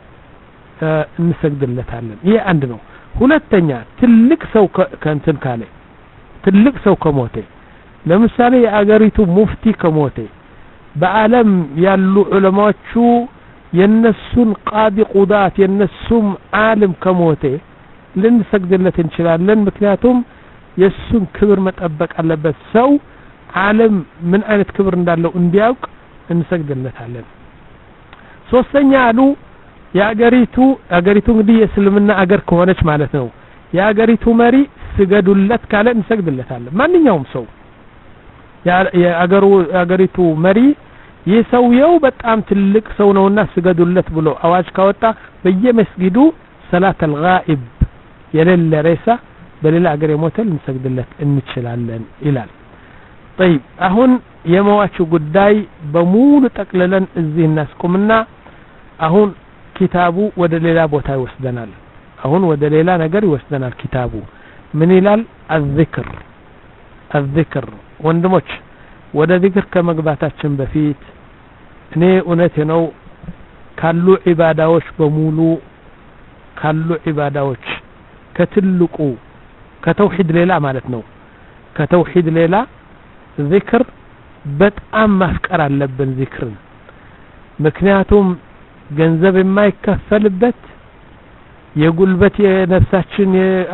እንሰግድለታለን ይህ አንድ ነው ሁለተኛ ትልቅ ሰው ከእንትን ካለ ትልቅ ሰው ከሞተ ለምሳሌ የአገሪቱ ሙፍቲ ከሞተ በዓለም ያሉ ዑለማዎቹ የነሱን ቃዲ ቁዳት የነሱም ዓለም ከሞተ ልንሰግድለት እንችላለን ምክንያቱም የሱን ክብር መጠበቅ አለበት ሰው ዓለም ምን አይነት ክብር እንዳለው እንዲያውቅ እንሰግድለታለን ሶስተኛ አሉ የአገሪቱ አገሪቱ እንግዲህ የእስልምና አገር ከሆነች ማለት ነው የአገሪቱ መሪ ስገዱለት ካለ እንሰግድለታለን ማንኛውም ሰው የአገሩ አገሪቱ መሪ የሰውየው በጣም ትልቅ ሰው ነውና ስገዱለት ብሎ አዋጅ ካወጣ በየመስጊዱ ሰላት الغائب የሌለ ሬሳ በሌላ አገር የሞተል እንሰግድለት እንችላለን ይላል طيب አሁን የመዋቹ ጉዳይ በሙሉ ጠቅልለን እዚህ እናስቆምና አሁን ኪታቡ ወደ ሌላ ቦታ ይወስደናል አሁን ወደ ሌላ ነገር ይወስደናል ኪታቡ ምን ይላል الذكر الذكر ወንድሞች ወደ ذكر ከመግባታችን በፊት እኔ እውነቴ ነው ካሉ ዒባዳዎች በሙሉ ካሉ ዒባዳዎች ከትልቁ ከተውሂድ ሌላ ማለት ነው ከተውሂድ ሌላ ذكر በጣም ማፍቀር አለብን ذكርን ምክንያቱም ገንዘብ የማይከፈልበት የጉልበት የነፍሳችን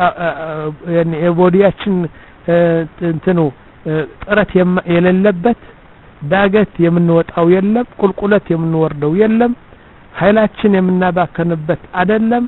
የቦዲያችን እንትኑ ጥረት የሌለበት ዳገት የምንወጣው የለም ቁልቁለት የምንወርደው የለም ኃይላችን የምናባከንበት አይደለም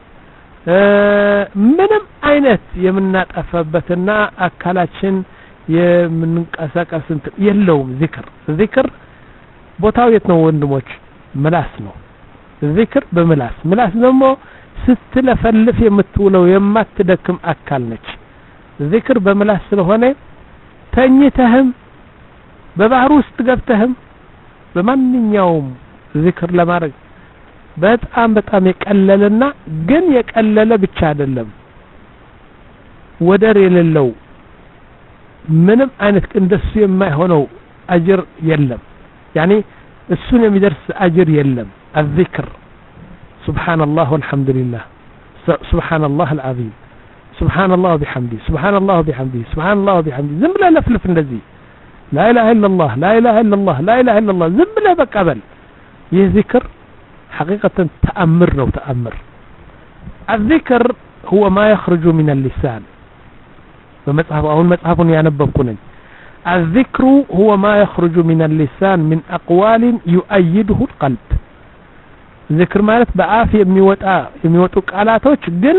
ምንም አይነት የምናጠፋበትና አካላችን የምንቀሳቀስ የለውም ذكر ذكر ቦታው የት ነው ወንድሞች ምላስ ነው ذكر በምላስ ምላስ ደግሞ ስትለፈልፍ የምትውለው የማትደክም አካል ነች ذكر በምላስ ስለሆነ ተኝተህም በባህር ውስጥ ገብተህም በማንኛውም ذكر ለማድረግ በጣም በጣም የቀለለና ግን የቀለለ ብቻ አይደለም ወደር የሌለው ምንም አይነት እንደሱ የማይሆነው አጅር የለም يعني እሱን የሚደርስ አጅር የለም الذكر سبحان الله والحمد لله سبحان الله العظيم سبحان الله وبحمده سبحان الله وبحمده سبحان الله وبحمده ዝም ብለህ ለፍልፍ እንደዚህ لا اله الا الله لا اله الا الله لا اله الا الله ዝም ብለህ በቀበል ይህ ذكر حقيقة تأمر ነው تأمر الذكر هو ما يخرج من اللسان በመጽሐፉ አሁን መጽሐፉን ያነበብኩ ነኝ الذكر هو ما يخرج من اللسان من أقوال يؤيده القلب ذكر ማለት በአፍ የሚወጣ የሚወጡ ቃላቶች ግን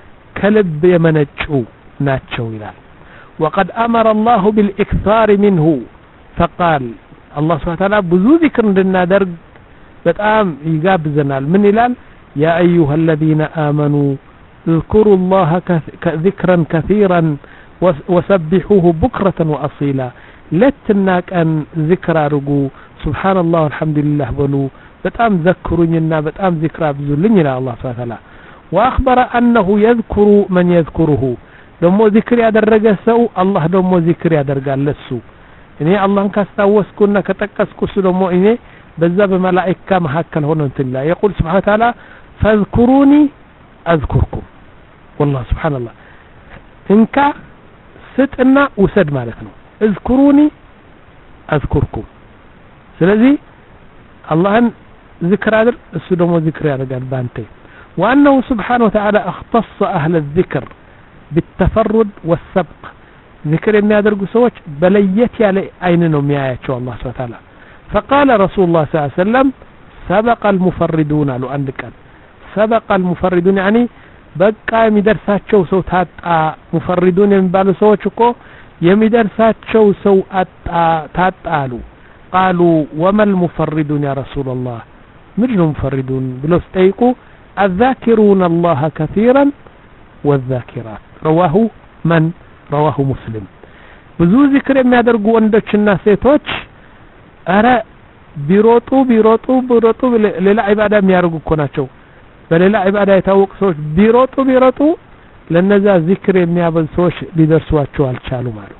ከልብ የመነጩ ናቸው ይላል وقد أمر الله بالإكثار منه فقال الله سبحانه وتعالى ብዙ ذكر እንድናደርግ በጣም ይጋብዘናል ምን ይላል يا أيها الذين آمنوا اذكروا الله ذكرا كثيرا وسبحوه بكرة وأصيلا لتنا كان ذكر أرجو سبحان الله والحمد لله بلو بتأم ذكرونينا بتأم ذكر أبزلني إلى الله سبحانه وتعالى وأخبر أنه يذكر من يذكره دمو ذكر يدرج سو الله دمو ذكر يدرج لسو إني الله كاستوس كنا كتكس كسر دمو إني بذاب ملائكة محكل هون الله يقول سبحانه وتعالى فاذكروني أذكركم والله سبحان الله إنك ستنا وسد مالتنا اذكروني أذكركم ስለዚህ አላህን ذكر አድር እሱ ደግሞ ذكر ያደርጋል ባንተ وأنه سبحانه وتعالى اختص أهل الذكر بالتفرد والسبق ذكر የሚያደርጉ ሰዎች በለየት ያለ አይን ነው የሚያያቸው አላህ Subhanahu Wa Ta'ala فقال رسول الله صلى الله عليه وسلم سبق المفردون አሉ አንድ ቀን سبق المفردون يعني በቃ የሚደርሳቸው ሰው ታጣ ሙፈሪዱን የሚባሉ ሰዎች እኮ የሚደርሳቸው ሰው አጣ ታጣሉ قالوا وما المفردون يا رسول الله ምንድነው ሙፈሪዱን ብለው ሲጠይቁ الذاكرون الله كثيرا والذاكرات رواه من رواه مسلم ብዙ ዚክር የሚያደርጉ ወንዶችና ሴቶች አረ ቢሮጡ ቢሮጡ ቢሮጡ ሌላ ኢባዳ የሚያደርጉ እኮ ናቸው በሌላ ኢባዳ የታወቁ ሰዎች ቢሮጡ ቢሮጡ ለነዛ ዚክር የሚያበዙ ሰዎች ሊደርሷቸው አልቻሉም ማለት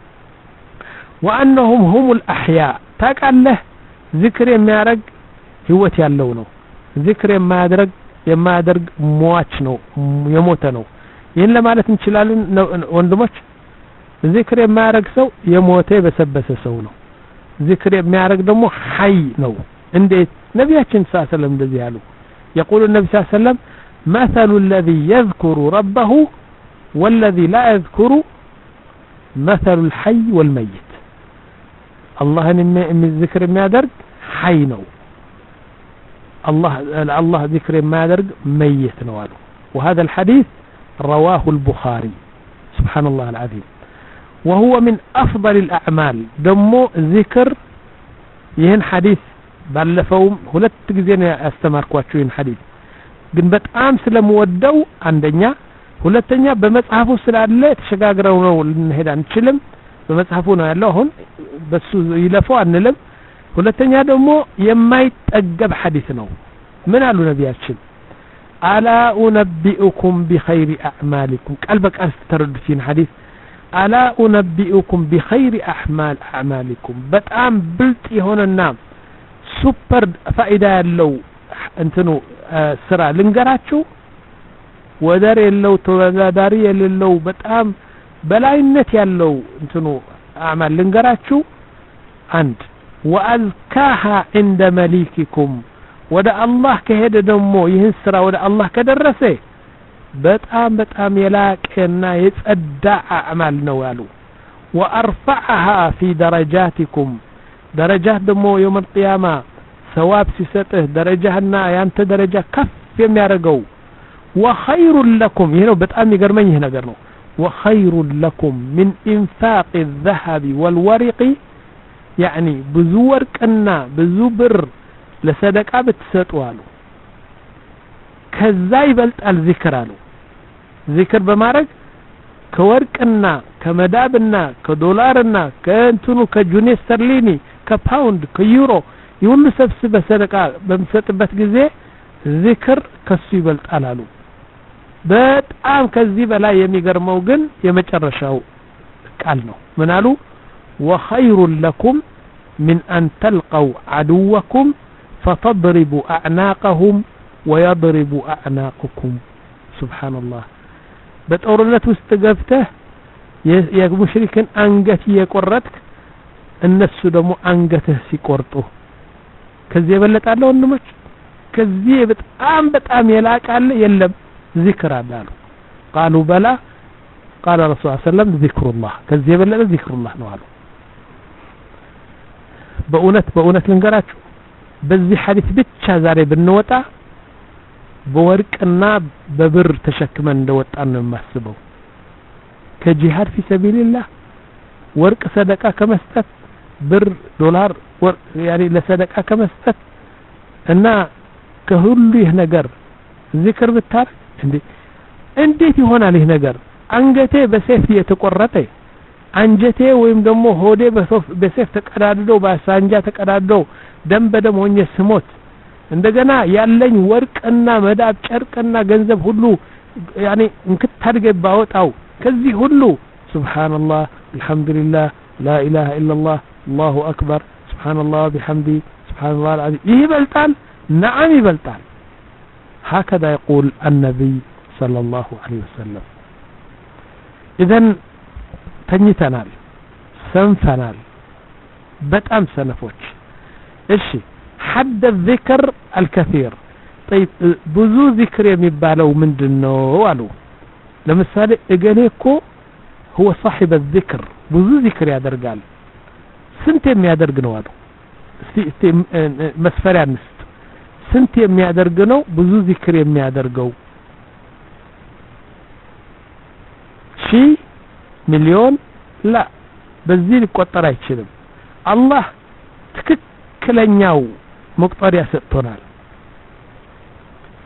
وانهم هم الاحياء ታቃለህ ዚክር የሚያደርግ ህይወት ያለው ነው ዚክር የማያደርግ የማያደርግ ሟች ነው የሞተ ነው ይሄን ለማለት እንችላለን ወንድሞች ዚክር የማያደርግ ሰው የሞተ በሰበሰ ሰው ነው ዚክር የሚያደርግ ደግሞ ሐይ ነው እንዴት ነብያችን ሰለላሁ ዐለይሂ ወሰለም እንደዚህ ያሉ يقول النبي صلى الله عليه وسلم مثل الذي يذكر ربه والذي لا يذكر مثل الحي والميت الله ان الذكر ما يدرج حي ነው الله الله ذكر ما يدرج ميت ነው አሉ وهذا الحديث رواه البخاري سبحان الله العظيم وهو من أفضل الأعمال دمو ذكر ይህን ሐዲስ ባለፈውም ሁለት ጊዜ ነው ያስተማርኳችሁ ይህን ሐዲስ ግን በጣም ስለምወደው አንደኛ ሁለተኛ በመጽሐፉ ስላለ ተሸጋግረው ነው ልንሄድ አንችልም በመጽሐፉ ነው ያለው አሁን በሱ ይለፈው አንልም ሁለተኛ ደግሞ የማይጠገብ ሐዲስ ነው ምን አሉ ነብያችን አላ ኡነቢኡኩም ቢኸይሪ አዕማሊኩም ቃል በቃል ተረዱት ይህን ሐዲስ አላ ኡነቢኡኩም ቢኸይሪ አዕማል አዕማሊኩም በጣም ብልጥ የሆነና ሱፐር ፋይዳ ያለው እንትኑ ስራ ልንገራችሁ ወደር የለው ተወዳዳሪ የሌለው በጣም በላይነት ያለው እንትኑ አዕማል ልንገራችሁ አንድ ወአዝካሃ عند مليككم ወደ አላህ ከሄደ ደግሞ ይህን ስራ ወደ አላህ ከደረሰ በጣም በጣም የላቀና የጸዳ አዕማል ነው ያሉ وارفعها في درجاتكم درجات ደሞ يوم القيامه ثواب ሲሰጥህ ደረጃህና ያንተ ደረጃ ከፍ የሚያደርገው وخير لكم ይሄ ነው በጣም ይገርመኝ ይሄ ነገር ነው وخير لكم من انفاق الذهب والورق يعني ብዙ ወርቅና ብዙ ብር ለሰደቃ ብትሰጡ አሉ ከዛ ይበልጣል ዚክር አሉ ዚክር በማድረግ ከወርቅና ከመዳብና ከዶላርና ከእንትኑ ከጁኒ ስተርሊኒ ከፓውንድ ከዩሮ ይሁን ሰብስበ ሰደቃ በመሰጥበት ጊዜ ዚክር ከሱ ይበልጣል አሉ በጣም ከዚህ በላይ የሚገርመው ግን የመጨረሻው ቃል ነው ምን አሉ وخير لكم من أن تلقوا عدوكم فتضربوا أعناقهم ويضربوا أعناقكم سبحان الله በጦርነት ውስጥ ገብተህ የሙሽሪክን አንገት የቆረጥክ እነሱ ደግሞ አንገትህ ሲቆርጡ ከዚህ የበለጣለ ወንድሞች ከዚህ በጣም በጣም የላቃለ የለም ዚክር አላሉ قالوا بلى قال رسول الله صلى الله عليه وسلم ذكر الله ከዚህ የበለጠ ذكر الله ነው አሉ በእውነት በእውነት ልንገራችሁ በዚህ ሐዲስ ብቻ ዛሬ ብንወጣ በወርቅና በብር ተሸክመን እንደወጣን ነው የማስበው ከጂሃድ في سبيل الله ወርቅ ሰደቃ ከመስጠት ብር ዶላር ወርቅ ያኒ ለሰደቃ ከመስጠት እና ከሁሉ ይህ ነገር ዚክር ብታር እንዴ እንዴት ይሆናል ይህ ነገር አንገቴ በሰይፍ የተቆረጠ አንጀቴ ወይም ደግሞ ሆዴ በሰይፍ ተቀዳድዶ በሳንጃ ተቀዳድዶ ደም በደም ሆኜ ስሞት እንደገና ያለኝ ወርቅና መዳብ ጨርቅና ገንዘብ ሁሉ ያኒ እንክታድገ ባወጣው ከዚህ ሁሉ ሱብሃንአላህ አልহামዱሊላህ ላ ኢላሃ ኢላላህ አላሁ አክበር ሱብሃንአላህ ቢሐምዲ ሱብሃንአላህ አልዓዚም ይበልጣል نعم يبلطال هكذا يقول النبي صلى الله عليه وسلم اذن ተኝተናል ሰንፈናል በጣም ሰነፎች እሺ حد الذكر الكثير طيب ብዙ ذكر የሚባለው ምንድነው አሉ ለምሳሌ እገሌ እኮ هو صاحب الذكر ብዙ ذكر ያደርጋል ስንት የሚያደርግ ነው አሉ እስቲ መስፈሪያ እንስጥ ስንት የሚያደርግ ነው ብዙ ذكر የሚያደርገው ሺ ሚሊዮን لا በዚህ ሊቆጠር አይችልም አላህ ትክክለኛው መቁጠሪያ ሰጥቶናል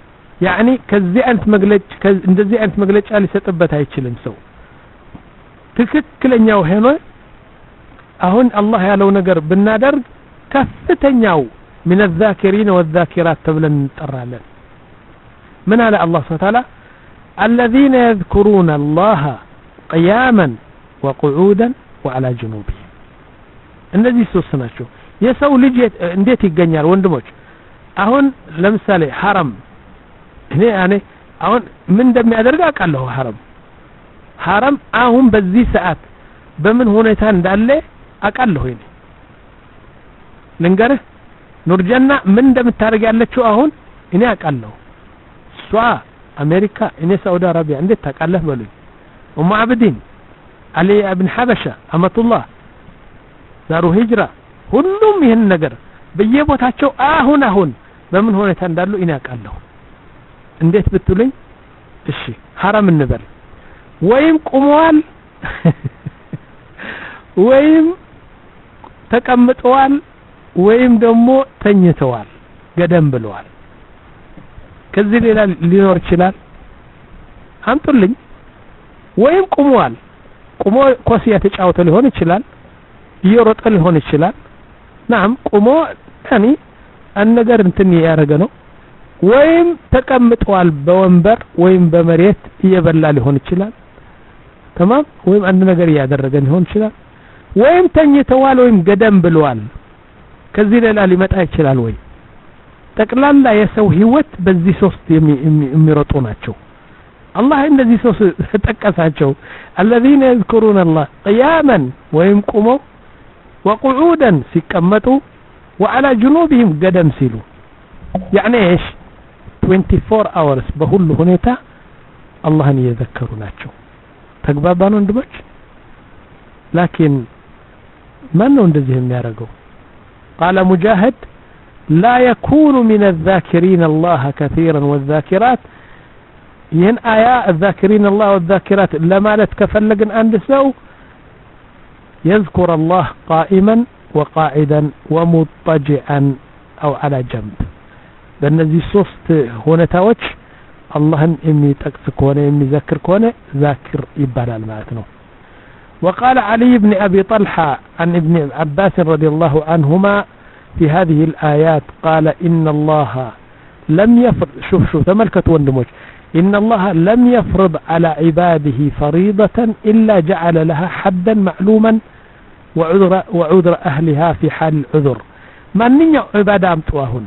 يعني ከዚህ አንተ መግለጫ እንደዚህ አንተ መግለጫ ሊሰጥበት አይችልም ሰው ትክክለኛው ሆኖ አሁን አላህ ያለው ነገር ብናደርግ ከፍተኛው من الذاكرين والذاكرات ተብለን እንጠራለን ምን አለ አላህ Subhanahu Wa Ta'ala الذين يذكرون الله قياما وقعودا وعلى جنوبهم እነዚህ ሶስት ናቸው የሰው ልጅ እንዴት ይገኛል ወንድሞች አሁን ለምሳሌ ሐረም እኔ እኔ አሁን ምን እንደሚያደርግ አውቃለሁ ሐረም ሐረም አሁን በዚህ ሰዓት በምን ሁኔታ እንዳለ አውቃለሁ እኔ ልንገርህ ኑርጀና ምን እንደምታደርግ ያለችው አሁን እኔ አውቃለሁ ሷ አሜሪካ እኔ ሳውዲ አረቢያ እንዴት ታውቃለህ በሉኝ ኡም አብዲን አሊ ኢብን ሐበሻ አመቱላህ ዛሩ ሂጅራ ሁሉም ይሄን ነገር በየቦታቸው አሁን አሁን በምን ሁኔታ እንዳሉ እኔ አውቃለሁ እንዴት ብትሉኝ እሺ ሐረም እንበል ወይም ቁመዋል ወይም ተቀምጠዋል ወይም ደግሞ ተኝተዋል ገደም ብለዋል ከዚህ ሌላ ሊኖር ይችላል አንጡልኝ ወይም ቁመዋል ቁሞ ኮሲያ ተጫውተ ሊሆን ይችላል ይሮጥ ሊሆን ይችላል ናም ቁሞ ያኒ አንገር እንትን ያረገ ነው ወይም ተቀምጠዋል በወንበር ወይም በመሬት እየበላ ሊሆን ይችላል تمام ወይም አንድ ነገር ያደረገ ሊሆን ይችላል ወይም ተኝተዋል ወይም ገደም ብለዋል ከዚህ ሌላ ሊመጣ ይችላል ወይ ጠቅላላ የሰው ህይወት በዚህ ሶስት የሚሮጡ ናቸው አላህ እንደዚህ ሶስት ተጠቀሳቸው الذين يذكرون الله قياما ወይም ቁመው وقعودا ሲቀመጡ وعلى جنوبهم قدم ሲሉ يعني ايش twenty-four hours በሁሉ ሁኔታ አላህን እየዘከሩ ናቸው ተግባባን ወንድሞች لكن ማን ነው እንደዚህ የሚያደርገው قال مجاهد لا يكون من الذاكرين الله كثيرا والذاكرات ين آيات الذاكرين الله والذاكرات لما نتكفلقن عند سو يذكر الله قائما وقاعدا ومضطجعا أو على جنب بأنذي صوست هنا تاوش اللهن إمي تقسك هنا إمي ذكر كونه ذاكر يبالا الماتنو وقال علي بن أبي طلحة عن ابن عباس رضي الله عنهما في هذه الآيات قال إن الله لم يفرض شوف شوف تملكت وندموش إن الله لم يفرض على عباده فريضة إلا جعل لها حدا معلوما وعذر, وعذر أهلها في حال العذر ما نية عبادة أمتواهن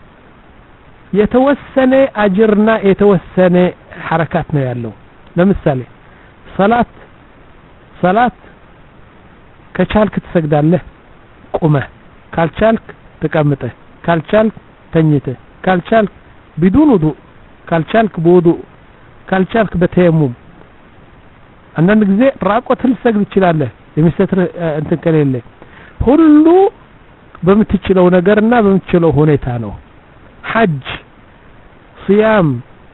يتوسن أجرنا يتوسن حركاتنا يالله لمثالي صلاة صلاة كشالك تسجد له قمه ካልቻልክ ተቀምጠህ ካልቻልክ ተኝተህ ካልቻልክ بدون وضوء ካልቻልክ በውዱእ ካልቻልክ በተየሙም አንዳንድ ጊዜ ራቆት ልትሰግድ ትችላለህ የሚስተር እንትን ከሌለ ሁሉ በምትችለው ነገርና በምትችለው ሁኔታ ነው ሐጅ صيام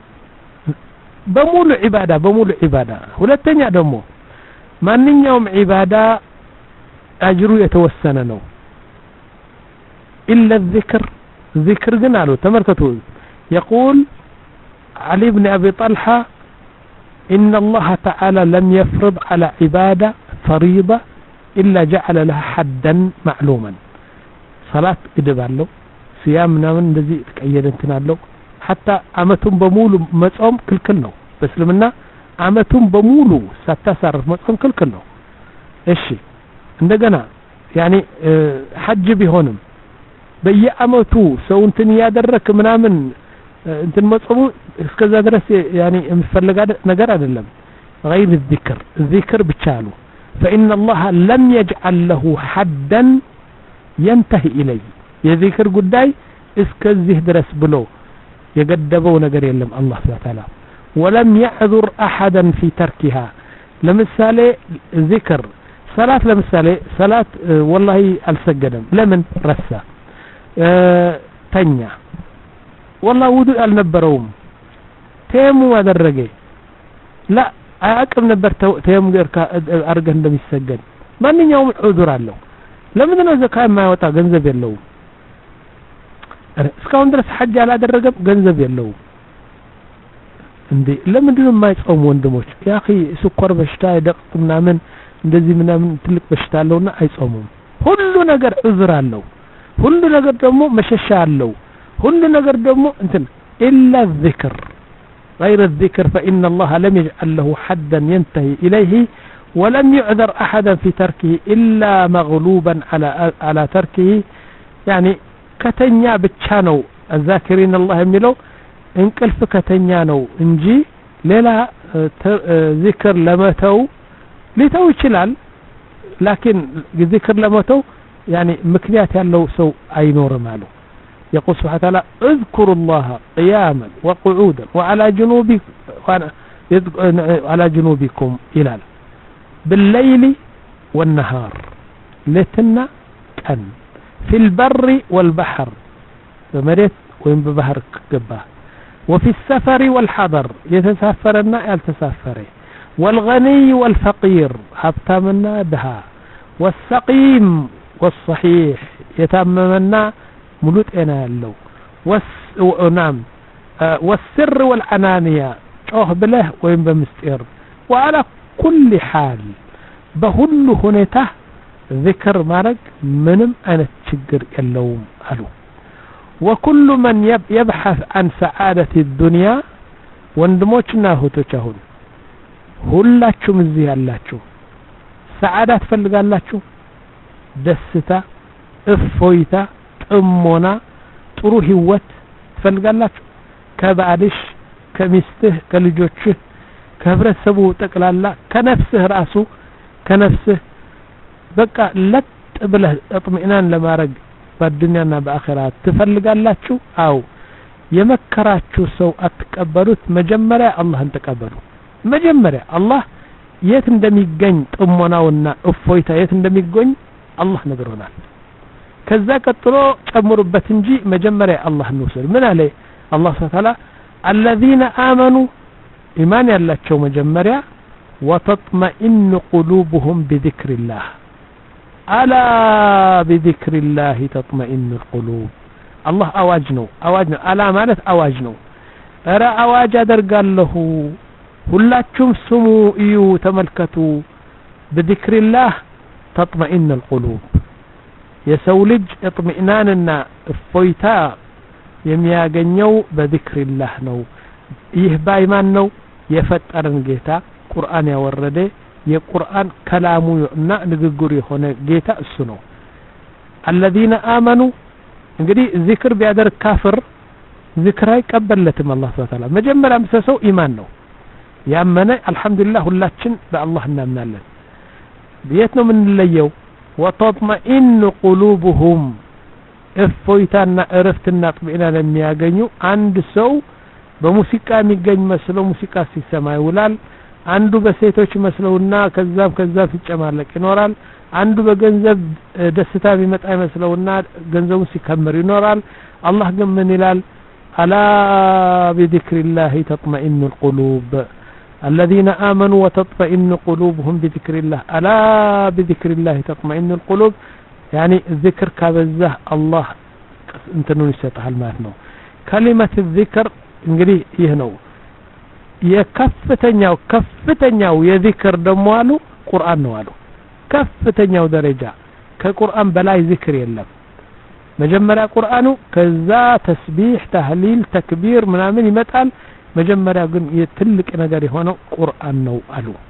በሙሉ ዒባዳ በሙሉ ዒባዳ ሁለተኛ ደግሞ ማንኛውም ዒባዳ አጅሩ የተወሰነ ነው إلا الذكر ذكر قنالو تمركتوا يقول علي بن أبي طلحة إن الله تعالى لم يفرض على عبادة فريضة إلا جعل لها حدا معلوما صلاة إدبالو صيامنا من الذي تكأيدنتنا له حتى عمتهم بمولو مصوم كل كلنو بس لمنا عمتهم بمولو ستتصرف مصوم كل كلنو إيشي عندنا يعني حج بهونم በየአመቱ ሰው እንትን ያደረክ ምናምን እንትን መጽሙ እስከዛ ድረስ ያኒ የሚፈልጋ ነገር አይደለም غير الذكر الذكر ብቻ ነው فإن الله لم يجعل له حدا ينتهي إليه የذكر ጉዳይ እስከዚህ ድረስ ብሎ የገደበው ነገር የለም አላህ Subhanahu Wa Ta'ala ولم يعذر أحدا في تركها ለምሳሌ ذكر صلاة ለምሳሌ صلاة والله አልሰገደም ለምን ረሳ ተኛ والله ውዱእ አልነበረውም ተየሙ አደረገ لا አያቅም ነበር ተየሙ አርገህ እንደሚሰገድ ማንኛውም ዑذር አለው ለምን ነው ዘካ የማይወጣ ገንዘብ የለውም እስካሁን ድረስ ሐጅ አላደረገም ገንዘብ የለውም እንዴ ለምንድነው የማይጾሙ ወንድሞች ያ اخي ስኳር በሽታ ይደቅጥ ምናምን እንደዚህ ምናምን ትልቅ በሽታ አለውና አይጾሙም ሁሉ ነገር እዝር አለው ሁሉ ነገር ደግሞ መሸሻ አለው ሁሉ ነገር ደግሞ እንትን الا الذكر غير الذكر فان الله لم يجعل له حدا ينتهي اليه ولم يعذر احدا في تركه الا مغلوبا على على تركه يعني كتنيا ብቻ ነው الذاكرين الله የሚለው እንቅልፍ ከተኛ ነው እንጂ ሌላ ذكر ለመተው ሊተው ይችላል لكن ذكر ለመተው يعني ምክንያት ያለው ሰው አይኖርም አሉ يقول سبحانه وتعالى اذكروا الله قياما وقعودا وعلى جنوبكم على جنوبكم إلى بالليل والنهار لتنا كان في البر والبحر بمريت وين ببحر كباه وفي السفر والحضر يتسافرنا يلتسافر والغني والفقير حبتمنا دها والسقيم والصحيح يتممنا ملوت انا يالو وس ونعم آه والسر والعنانية ጮህ ብለህ ወይም በምስጢር وعلى كل حال በሁሉ ሁኔታ ذكر ማድረግ ምንም አይነት ችግር የለውም አሉ وكل من يبحث عن سعادة الدنيا ወንድሞችና እህቶች አሁን ሁላችሁም እዚህ ያላችሁ ሰዓዳ ትፈልጋላችሁ ደስታ እፎይታ ጥሞና ጥሩ ህይወት ትፈልጋላችሁ ከባልሽ ከሚስትህ ከልጆችህ ከህብረተሰቡ ጠቅላላ ከነፍስህ ራሱ ከነፍስህ በቃ ለጥ ብለህ እጥሚናን ለማድረግ በዱንያና በአኺራ ትፈልጋላችሁ አው የመከራችሁ ሰው አትቀበሉት መጀመሪያ አላህን ተቀበሉ መጀመሪያ አላህ የት እንደሚገኝ ጥሞናውና እፎይታ የት እንደሚገኝ አላህ ነግሮናል ከዛ ቀጥሎ ጨምሩበት እንጂ መጀመሪያ አላህ ነው ምን አለ አላህ Subhanahu الذين آمنوا إيمان ያላቸው መጀመሪያ وتطمئن قلوبهم بذكر الله ألا بذكر الله تطمئن القلوب الله أواج ነው أواج ነው ألا ማለት أواج ነው ኧረ أواج አደርጋለሁ ሁላችሁም ስሙ እዩ ተመልከቱ بذكر الله تطمئن القلوب የሰው ልጅ اطمئنانና እፎይታ የሚያገኘው በذكرላህ ነው ይህ ባይማን ነው የፈጠረን ጌታ ቁርአን ያወረደ የቁርአን ከላሙና ንግግሩ የሆነ ጌታ እሱ ነው الذين آمنوا እንግዲህ ዚክር ቢያደርግ ካፍር ዚክር አይቀበልለትም አላህ Subhanahu Wa Ta'ala መጀመሪያ ምሰሰው ኢማን ነው ያመነ አልহামዱሊላህ ሁላችን በአላህ እናምናለን የት ነው ምን ለየው وتطمئن قلوبهم እፎይታና እረፍትና ጥብዕና ለሚያገኙ አንድ ሰው በሙዚቃ የሚገኝ መስለው ሙዚቃ ሲሰማ ይውላል አንዱ በሴቶች መስለውና ከዛም ከዛ ሲጨማለቅ ይኖራል አንዱ በገንዘብ ደስታ ቢመጣ መስለውና ገንዘቡ ሲከመር ይኖራል አላህ ግን ምን ይላል አላ بذكرillah تطمئن القلوب الذين آمنوا وتطمئن قلوبهم بذكر الله ألا بذكر الله تطمئن القلوب يعني الذكر كبزه الله انتنون يستطحل ماتنو كلمة الذكر እንግዲህ ይህ ነው የከፍተኛው ከፍተኛው የذكر ደሞ አሉ ቁርአን ነው አሉ ከፍተኛው ደረጃ ከቁርአን በላይ ذكر የለም መጀመሪያ ቁርአኑ ከዛ ተስቢህ ተህሊል ተክቢር ምናምን ይመጣል መጀመሪያ ግን የትልቅ ነገር የሆነው ቁርአን ነው አሉ